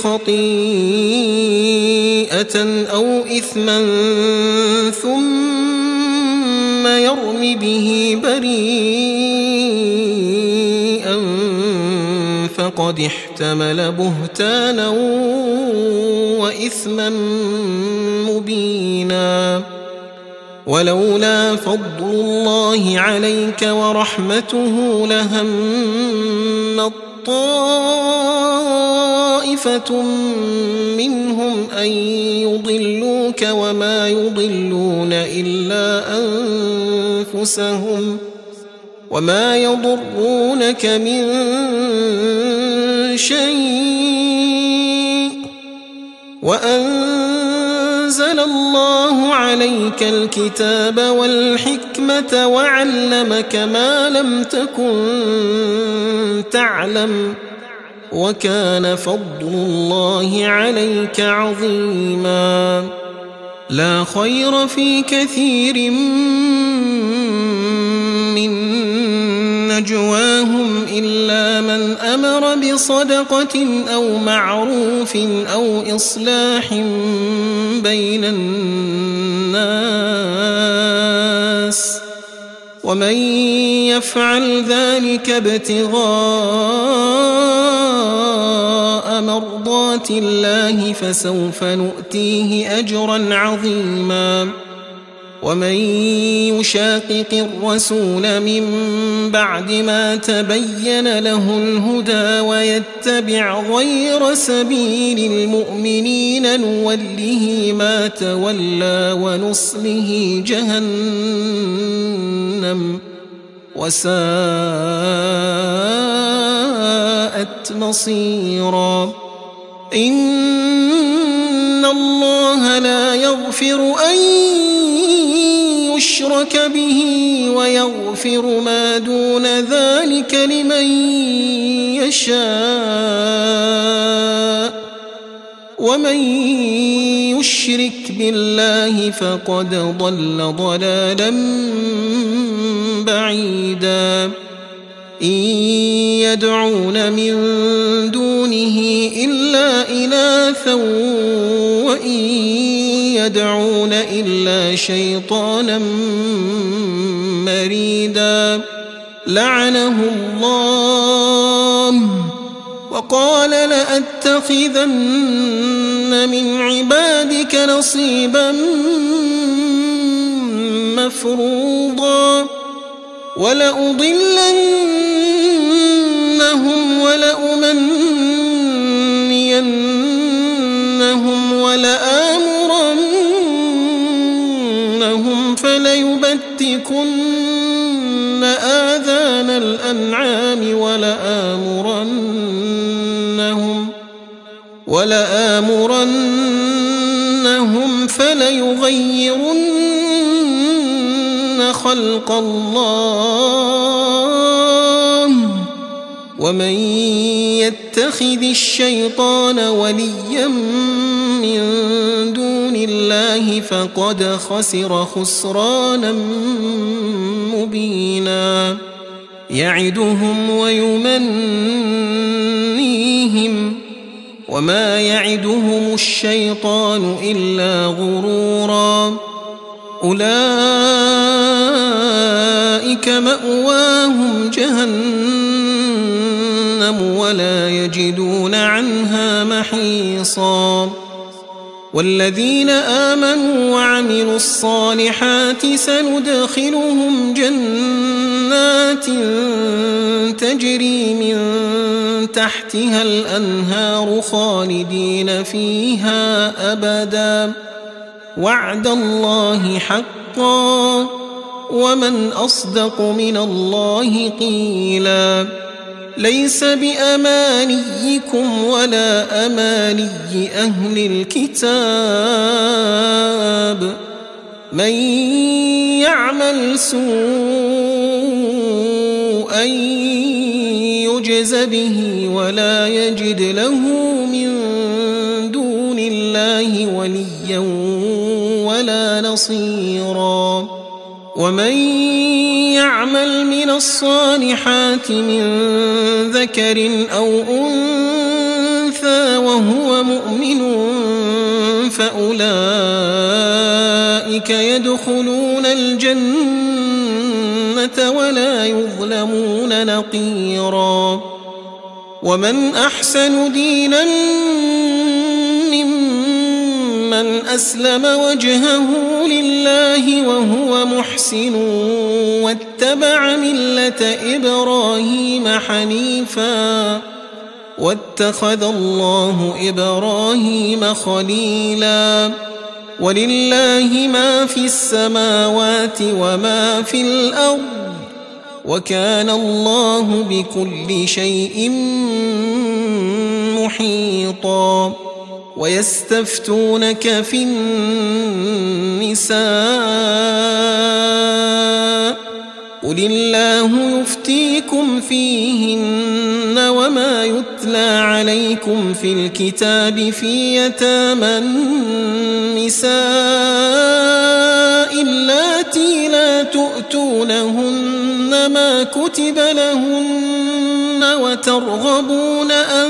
خطيئة أو إثما ثم يرم به بريئا فقد احتمل بهتانا وإثما مبينا ولولا فضل الله عليك ورحمته لهم طائفة منهم أن يضلوك وما يضلون إلا أنفسهم وما يضرونك من شيء وأنزل الله عليك الكتاب والحكمة وعلمك ما لم تكن تعلم وكان فضل الله عليك عظيما لا خير في كثير من نجواهم إلا من أمر بصدقة أو معروف أو إصلاح بين الناس ومن يفعل ذلك ابتغاء مرضات الله فسوف نؤتيه أجرا عظيما ومن يشاقق الرسول من بعد ما تبين له الهدى ويتبع غير سبيل المؤمنين نوله ما تولى ونصله جهنم وساءت مصيرا إن الله لا يغفر أن يشرك به ويغفر ما دون ذلك لمن يشاء ومن يشرك بالله فقد ضل ضلالا بعيدا إن يدعون من دونه إلا إناثا وإن يدعون إلا شيطانا مريدا لعنه الله وقال لأتخذن من عبادك نصيبا مفروضا ولأضلنهم ولأمنينهم ولآمرنهم فليبتكن آذان الأنعام ولآمرنهم ولآمرنهم فليغيرن خلق الله ومن يتخذ الشيطان وليا من دون الله فقد خسر خسرانا مبينا يعدهم ويمنيهم وما يعدهم الشيطان إلا غرورا أولئك مأواهم جهنم ولا يجدون عنها محيصا والذين آمنوا وعملوا الصالحات سندخلهم جنات تجري من تحتها الأنهار خالدين فيها أبدا وعد الله حقا ومن أصدق من الله قيلا ليس بأمانيكم ولا أماني أهل الكتاب من يعمل سوءا يجز به ولا يجد له من دون الله وليا ولا نصيرا ومن يعمل من الصالحات من ذكر أو أنثى وهو مؤمن فأولئك يدخلون الجنة ولا يظلمون نقيرا ومن أحسن دينا ممن أسلم وجهه لله وهو محسن واتبع ملة إبراهيم حنيفا واتخذ الله إبراهيم خليلا ولله ما في السماوات وما في الأرض وكان الله بكل شيء محيطا ويستفتونك في النساء قل الله يفتيكم فيهن وما يتلى عليكم في الكتاب في يتامى النساء اللاتي لا تؤتونهن ما كتب لهن وترغبون أن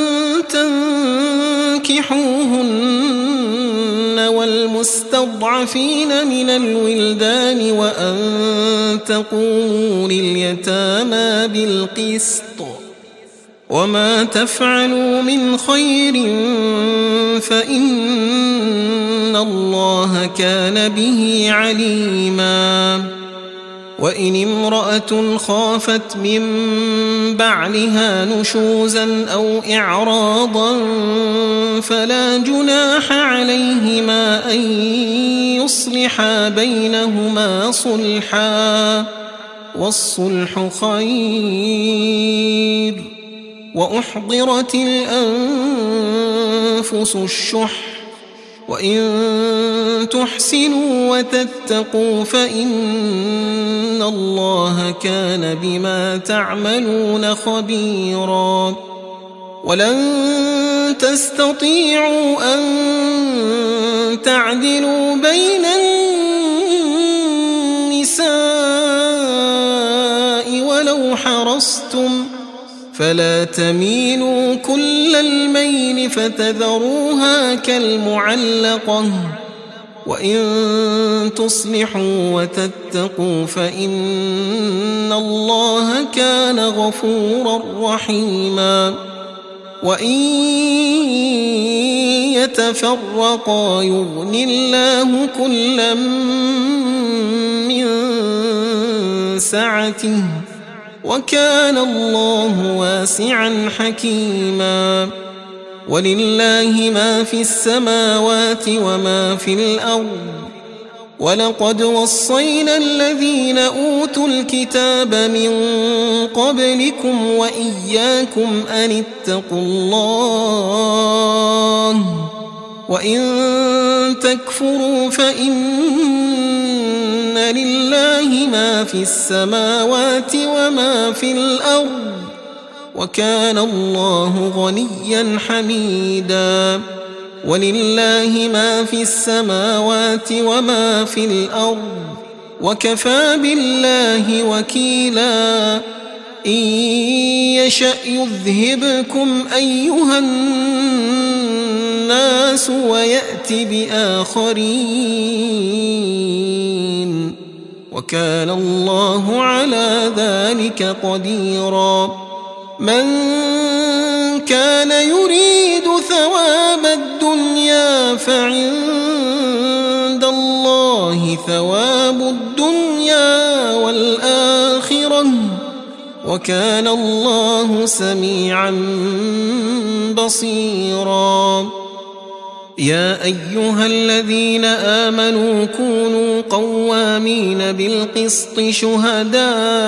تنكحوهن والمستضعفين من الولدان وأن تقوموا لليتامى بالقسط وما تفعلوا من خير فإن الله كان به عليما وإن امرأة خافت من بعلها نشوزا أو إعراضا فلا جناح عليهما أن يصلحا بينهما صلحا والصلح خير وأحضرت الأنفس الشح وإن تحسنوا وتتقوا فإن الله كان بما تعملون خبيرا ولن تستطيعوا أن تعدلوا بين النساء ولو حرصتم فلا تميلوا كل الميل فتذروها كالمعلقة وإن تصلحوا وتتقوا فإن الله كان غفورا رحيما وإن يتفرقا يغن الله كلا من سعته وكان الله واسعا حكيما ولله ما في السماوات وما في الأرض ولقد وصينا الذين أوتوا الكتاب من قبلكم وإياكم أن اتقوا الله وإن تكفروا فإن لله ما في السماوات وما في الأرض وكان الله غنيا حميدا ولله ما في السماوات وما في الأرض وكفى بالله وكيلا إن يشأ يذهبكم أيها الناس ويأت بآخرين وكان الله على ذلك قديرا من كان يريد ثواب الدنيا فعند الله ثواب الدنيا والآخرة وكان الله سميعا بصيرا يا أيها الذين آمنوا كونوا قوامين بالقسط شهداء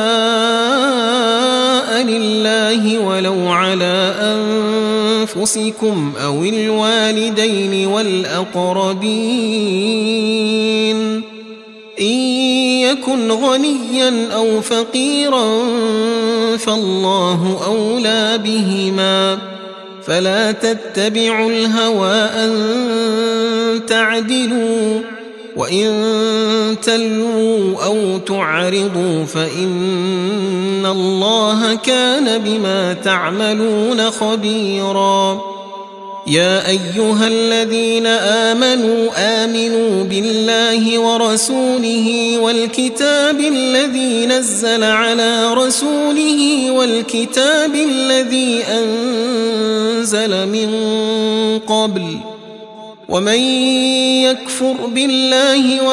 لله ولو على أنفسكم أو الوالدين والأقربين إن يكن غنيا أو فقيرا فالله أولى بهما فلا تتبعوا الهوى أن تعدلوا وإن تلووا أو تعرضوا فإن الله كان بما تعملون خبيرا يا أيها الذين آمنوا آمنوا بالله ورسوله والكتاب الذي نزل على رسوله والكتاب الذي أنزل من قبل ومن يكفر بالله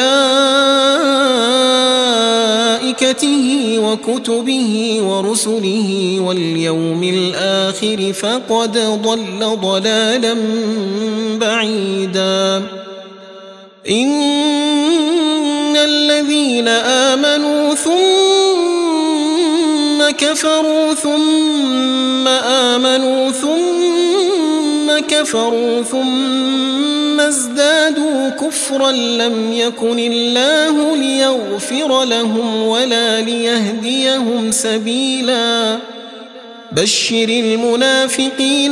وملائكته وكتبه ورسله واليوم الآخر فقد ضل ضلالا بعيدا إن الذين آمنوا ثم كفروا ثم آمنوا ثم كفروا ثم ازدادوا كفرا لم يكن الله ليغفر لهم ولا ليهديهم سبيلا بشر المنافقين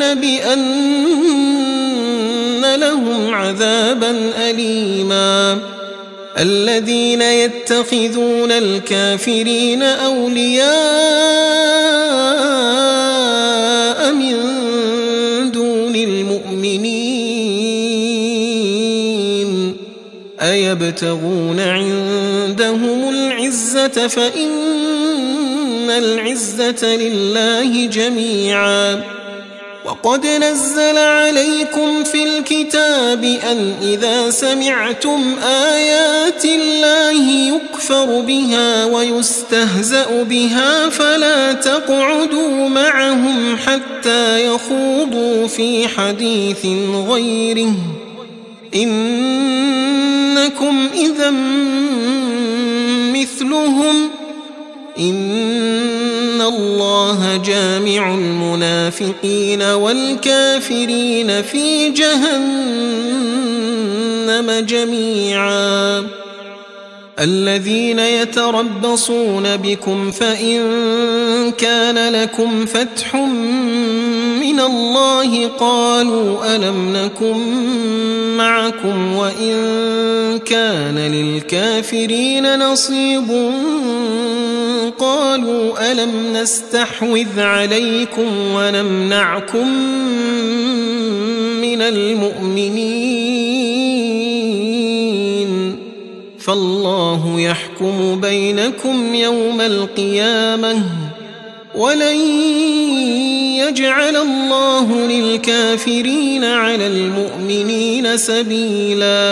بأن لهم عذابا أليما الذين يتخذون الكافرين أولياء من دون المؤمنين أيبتغون عندهم العزة فإن العزة لله جميعا وقد نزل عليكم في الكتاب أن إذا سمعتم آيات الله يكفر بها ويستهزأ بها فلا تقعدوا معهم حتى يخوضوا في حديث غيره إنكم إذا مثلهم إن الله جامع المنافقين والكافرين في جهنم جميعا الذين يتربصون بكم فإن كان لكم فتح من الله قالوا ألم نكن معكم وإن كان للكافرين نصيب قالوا ألم نستحوذ عليكم ونمنعكم من المؤمنين فالله يحكم بينكم يوم القيامة ولن يجعل الله للكافرين على المؤمنين سبيلا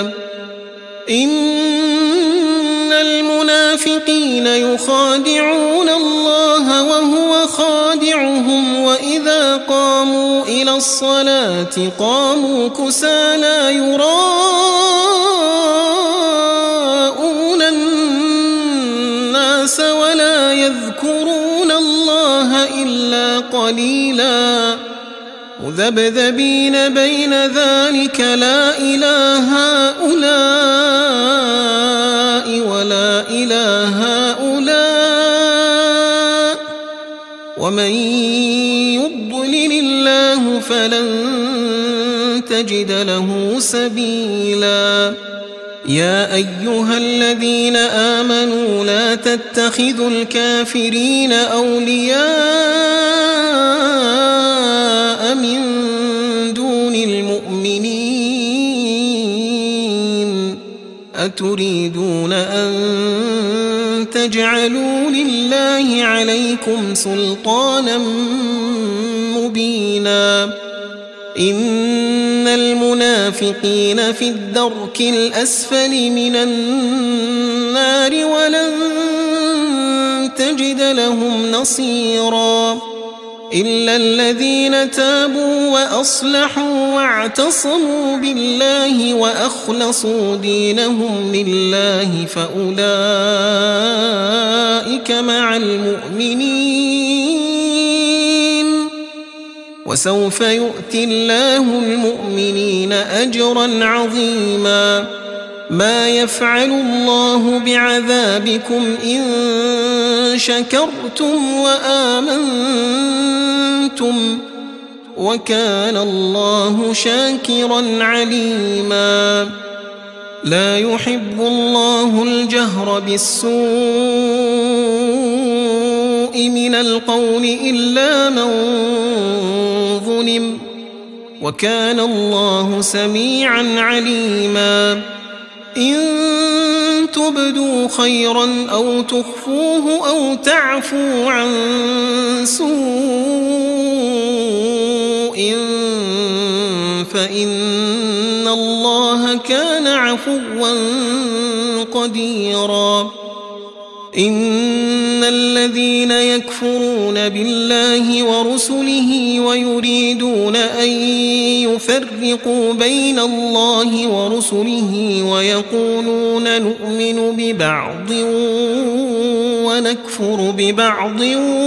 إن المنافقين يخادعون الله وهو خادعهم وإذا قاموا إلى الصلاة قاموا كسالى يراءون مذبذبين بين ذلك لا إله هؤلاء ولا إله هؤلاء ومن يضلل الله فلن تجد له سبيلا يا أيها الذين آمنوا لا تتخذوا الكافرين أولياء من دون المؤمنين أتريدون أن تجعلوا لله عليكم سلطانا مبينا إن المنافقين في الدرك الأسفل من النار ولن تجد لهم نصيرا إلا الذين تابوا وأصلحوا واعتصموا بالله وأخلصوا دينهم لله فأولئك مع المؤمنين وسوف يؤتي الله المؤمنين أجرا عظيما ما يفعل الله بعذابكم إن شكرتم وآمنتم وكان الله شاكرا عليما لا يحب الله الجهر بالسوء من القول إلا من ظلم وكان الله سميعا عليما إن تبدوا خيرا أو تخفوه أو تعفوا عن سوء فإن الله كان عفوا قديرا إن الذين يكفرون بالله ورسله ويريدون أن يفرقوا بين الله ورسله ويقولون نؤمن ببعض ونكفر ببعض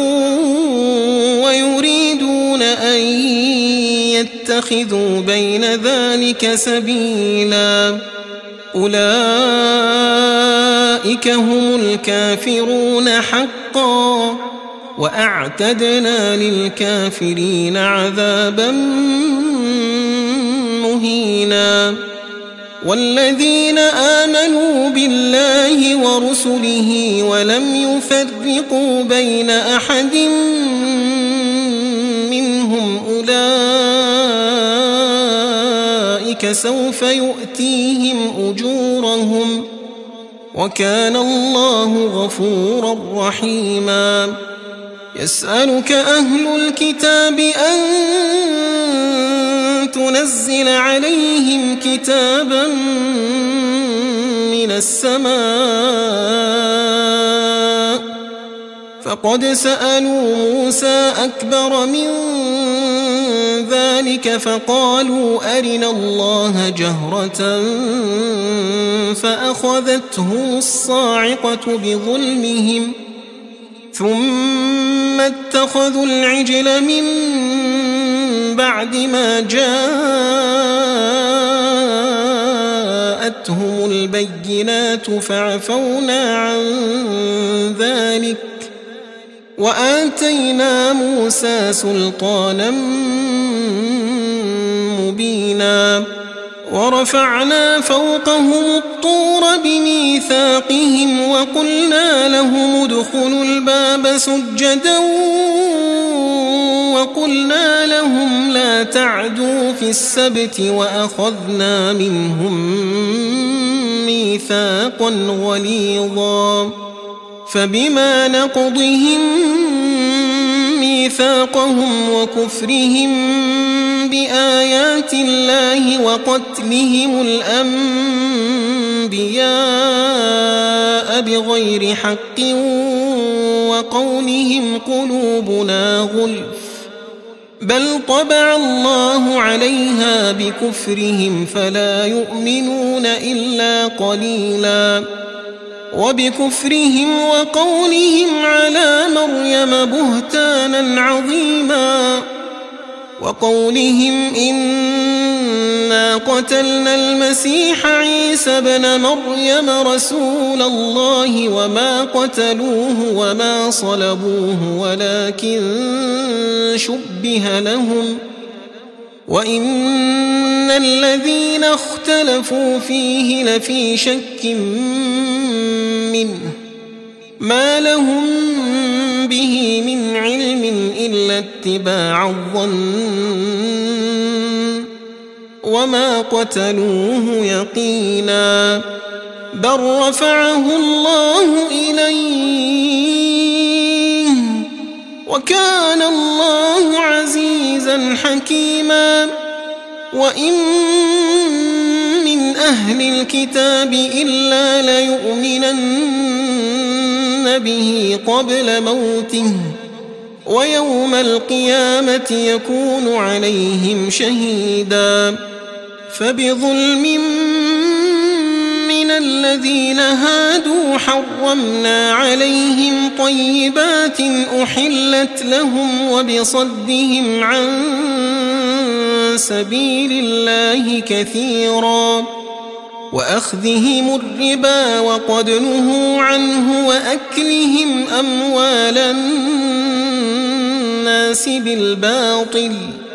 ويريدون أن يتخذوا بين ذلك سبيلا أولئك هم الكافرون حقا وأعتدنا للكافرين عذابا مهينا والذين آمنوا بالله ورسله ولم يفرقوا بين أحد منهم أولئك سوف يؤتيهم أجورهم وكان الله غفورا رحيما يسألك أهل الكتاب أن تنزل عليهم كتابا من السماء فقد سألوا موسى أكبر من ذلك فقالوا أرنا الله جهرة فأخذتهم الصاعقة بظلمهم ثم اتخذوا العجل من بعد ما جاءتهم البينات فعفونا عن ذلك وآتينا موسى سلطانا مبينا ورفعنا فوقهم الطور بميثاقهم وقلنا لهم ادخلوا الباب سجدا وقلنا لهم لا تعدوا في السبت وأخذنا منهم ميثاقا غليظا فبما نقضهم ميثاقهم وكفرهم بآيات الله وقتلهم الأنبياء بغير حق وقولهم قلوبنا غلف بل طبع الله عليها بكفرهم فلا يؤمنون إلا قليلا وبكفرهم وقولهم على مريم بهتانا عظيما وقولهم إنا قتلنا المسيح عيسى بن مريم رسول الله وما قتلوه وما صلبوه ولكن شبه لهم وإن الذين اختلفوا فيه لفي شك منه ما لهم به من علم إلا اتباع الظن وما قتلوه يقينا بل رفعه الله إليه وكان الله عزيزا حكيما وإن من أهل الكتاب إلا ليؤمنن به قبل موته ويوم القيامة يكون عليهم شهيدا فبظلم من الذين هادوا حرمنا عليهم طيبات أحلت لهم وبصدهم عن سبيل الله كثيرا وأخذهم الربا وقد نهوا عنه وأكلهم أموال الناس بالباطل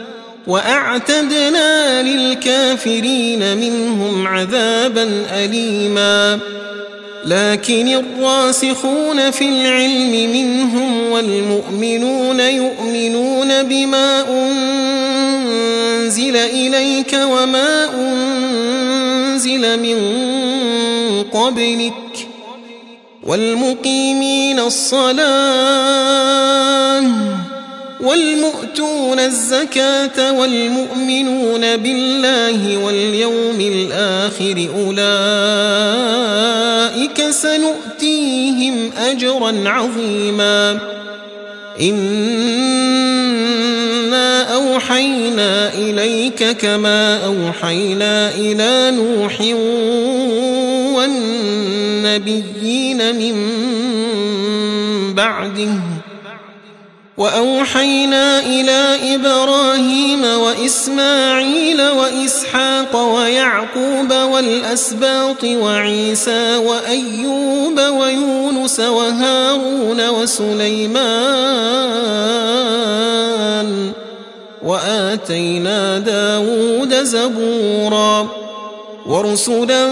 وأعتدنا للكافرين منهم عذابا أليما لكن الراسخون في العلم منهم والمؤمنون يؤمنون بما أنزل إليك وما أنزل من قبلك والمقيمين الصلاة والمؤتون الزكاة والمؤمنون بالله واليوم الآخر أولئك سنؤتيهم أجرا عظيما إنا أوحينا إليك كما أوحينا إلى نوح والنبيين من بعده وأوحينا إلى إبراهيم وإسماعيل وإسحاق ويعقوب والأسباط وعيسى وأيوب ويونس وهارون وسليمان وآتينا داود زبورا ورسلا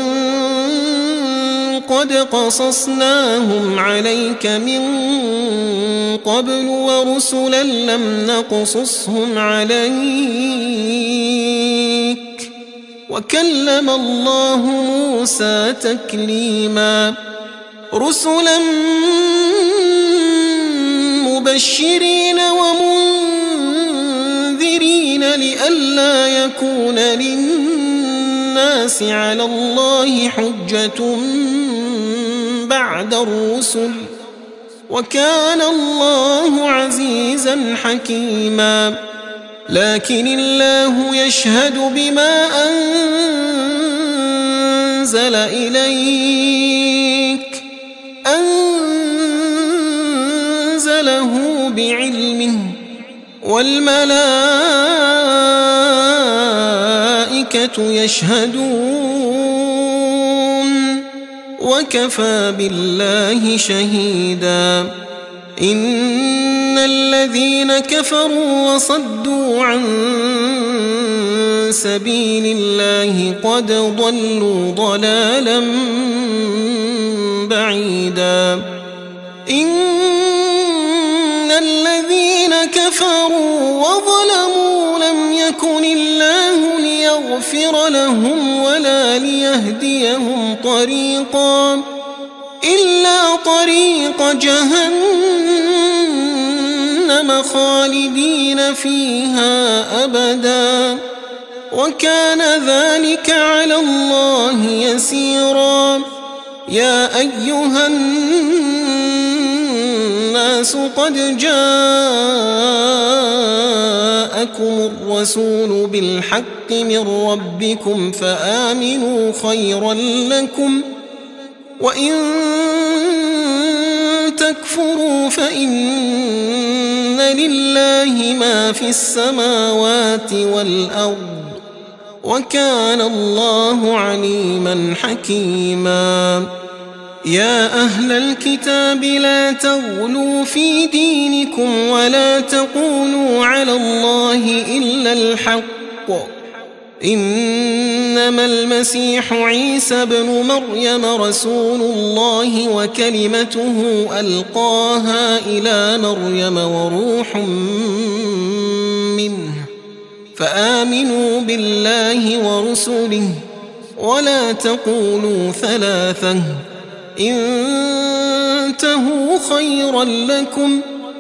قد قصصناهم عليك من قبل ورسلا لم نقصصهم عليك وكلم الله موسى تكليما رسلا مبشرين ومنذرين لئلا يكون للناس على الله حجة بعد الرسل وكان الله عزيزا حكيما لكن الله يشهد بما أنزل إليك أنزله بعلمه والملائكة يشهدون وكفى بالله شهيدا إن الذين كفروا وصدوا عن سبيل الله قد ضلوا ضلالا بعيدا إن الذين كفروا وظلموا لم يكن الله ليغفر لهم ولا ليهديهم طريقا إلا طريق جهنم خالدين فيها أبدا وكان ذلك على الله يسيرا يا أيها الناس قد جاءكم الرسول بالحق من ربكم فآمنوا خيرا لكم وإن تكفروا فإن لله ما في السماوات والأرض وكان الله عليما حكيما. يا أهل الكتاب لا تغلوا في دينكم ولا تقولوا على الله إلا الحق، إنما المسيح عيسى بن مريم رسول الله وكلمته ألقاها إلى مريم وروح منه، فآمنوا بالله ورسله ولا تقولوا ثلاثة، انتهوا خيرا لكم،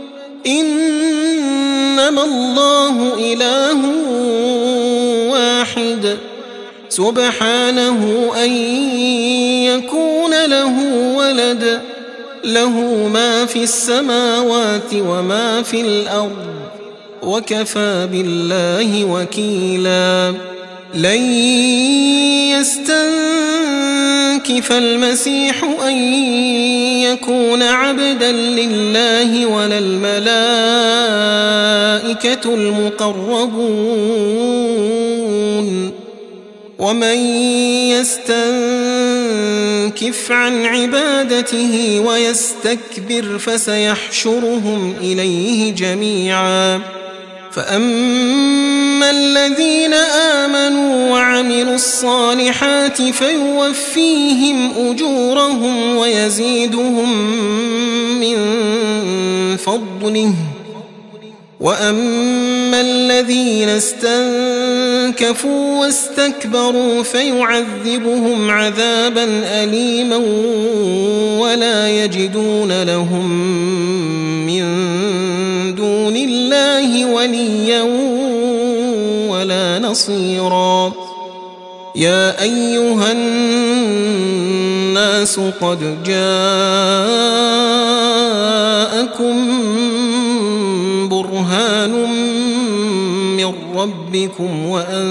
إنما الله إله واحد سبحانه أن يكون له ولد، له ما في السماوات وما في الأرض وكفى بالله وكيلا. لن يستنكف المسيح أن يكون عبدا لله ولا الملائكة المقربون، ومن يستنكف عن عبادته ويستكبر فسيحشرهم إليه جميعا. فأما الذين آمنوا وعملوا الصالحات فيوفيهم أجورهم ويزيدهم من فضله، وأما الذين استنكفوا واستكبروا فيعذبهم عذابا أليما ولا يجدون لهم من دون الله وليا ولا نصيرا. يا أيها الناس قد جاءكم برهان من ربكم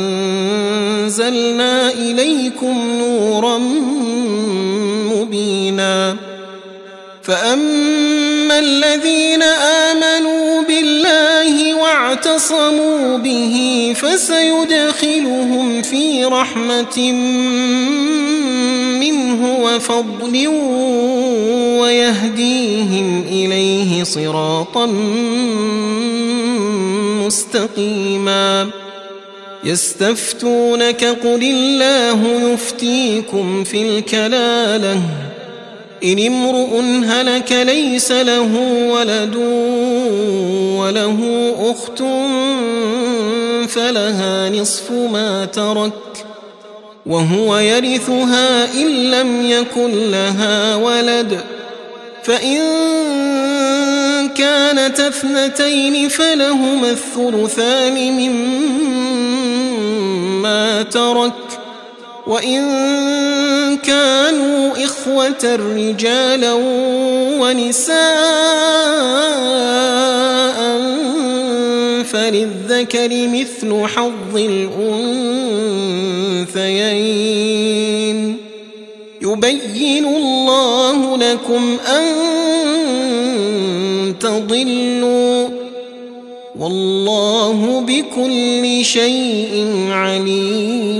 وأنزلنا إليكم نورا مبينا. فأما الذين آمنوا بالله واعتصموا به فسيدخلهم في رحمة منه وفضل ويهديهم إليه صراطا مستقيما. يستفتونك قل الله يفتيكم في الكلالة، إن امرؤ هلك ليس له ولد وله أخت فلها نصف ما ترك وهو يرثها إن لم يكن لها ولد، فإن كانت اثنتين فلهما الثلثان مما ترك، وإن كانوا إخوة رجالا ونساء فللذكر مثل حظ الأنثيين. يبين الله لكم أن تضلوا والله بكل شيء عليم.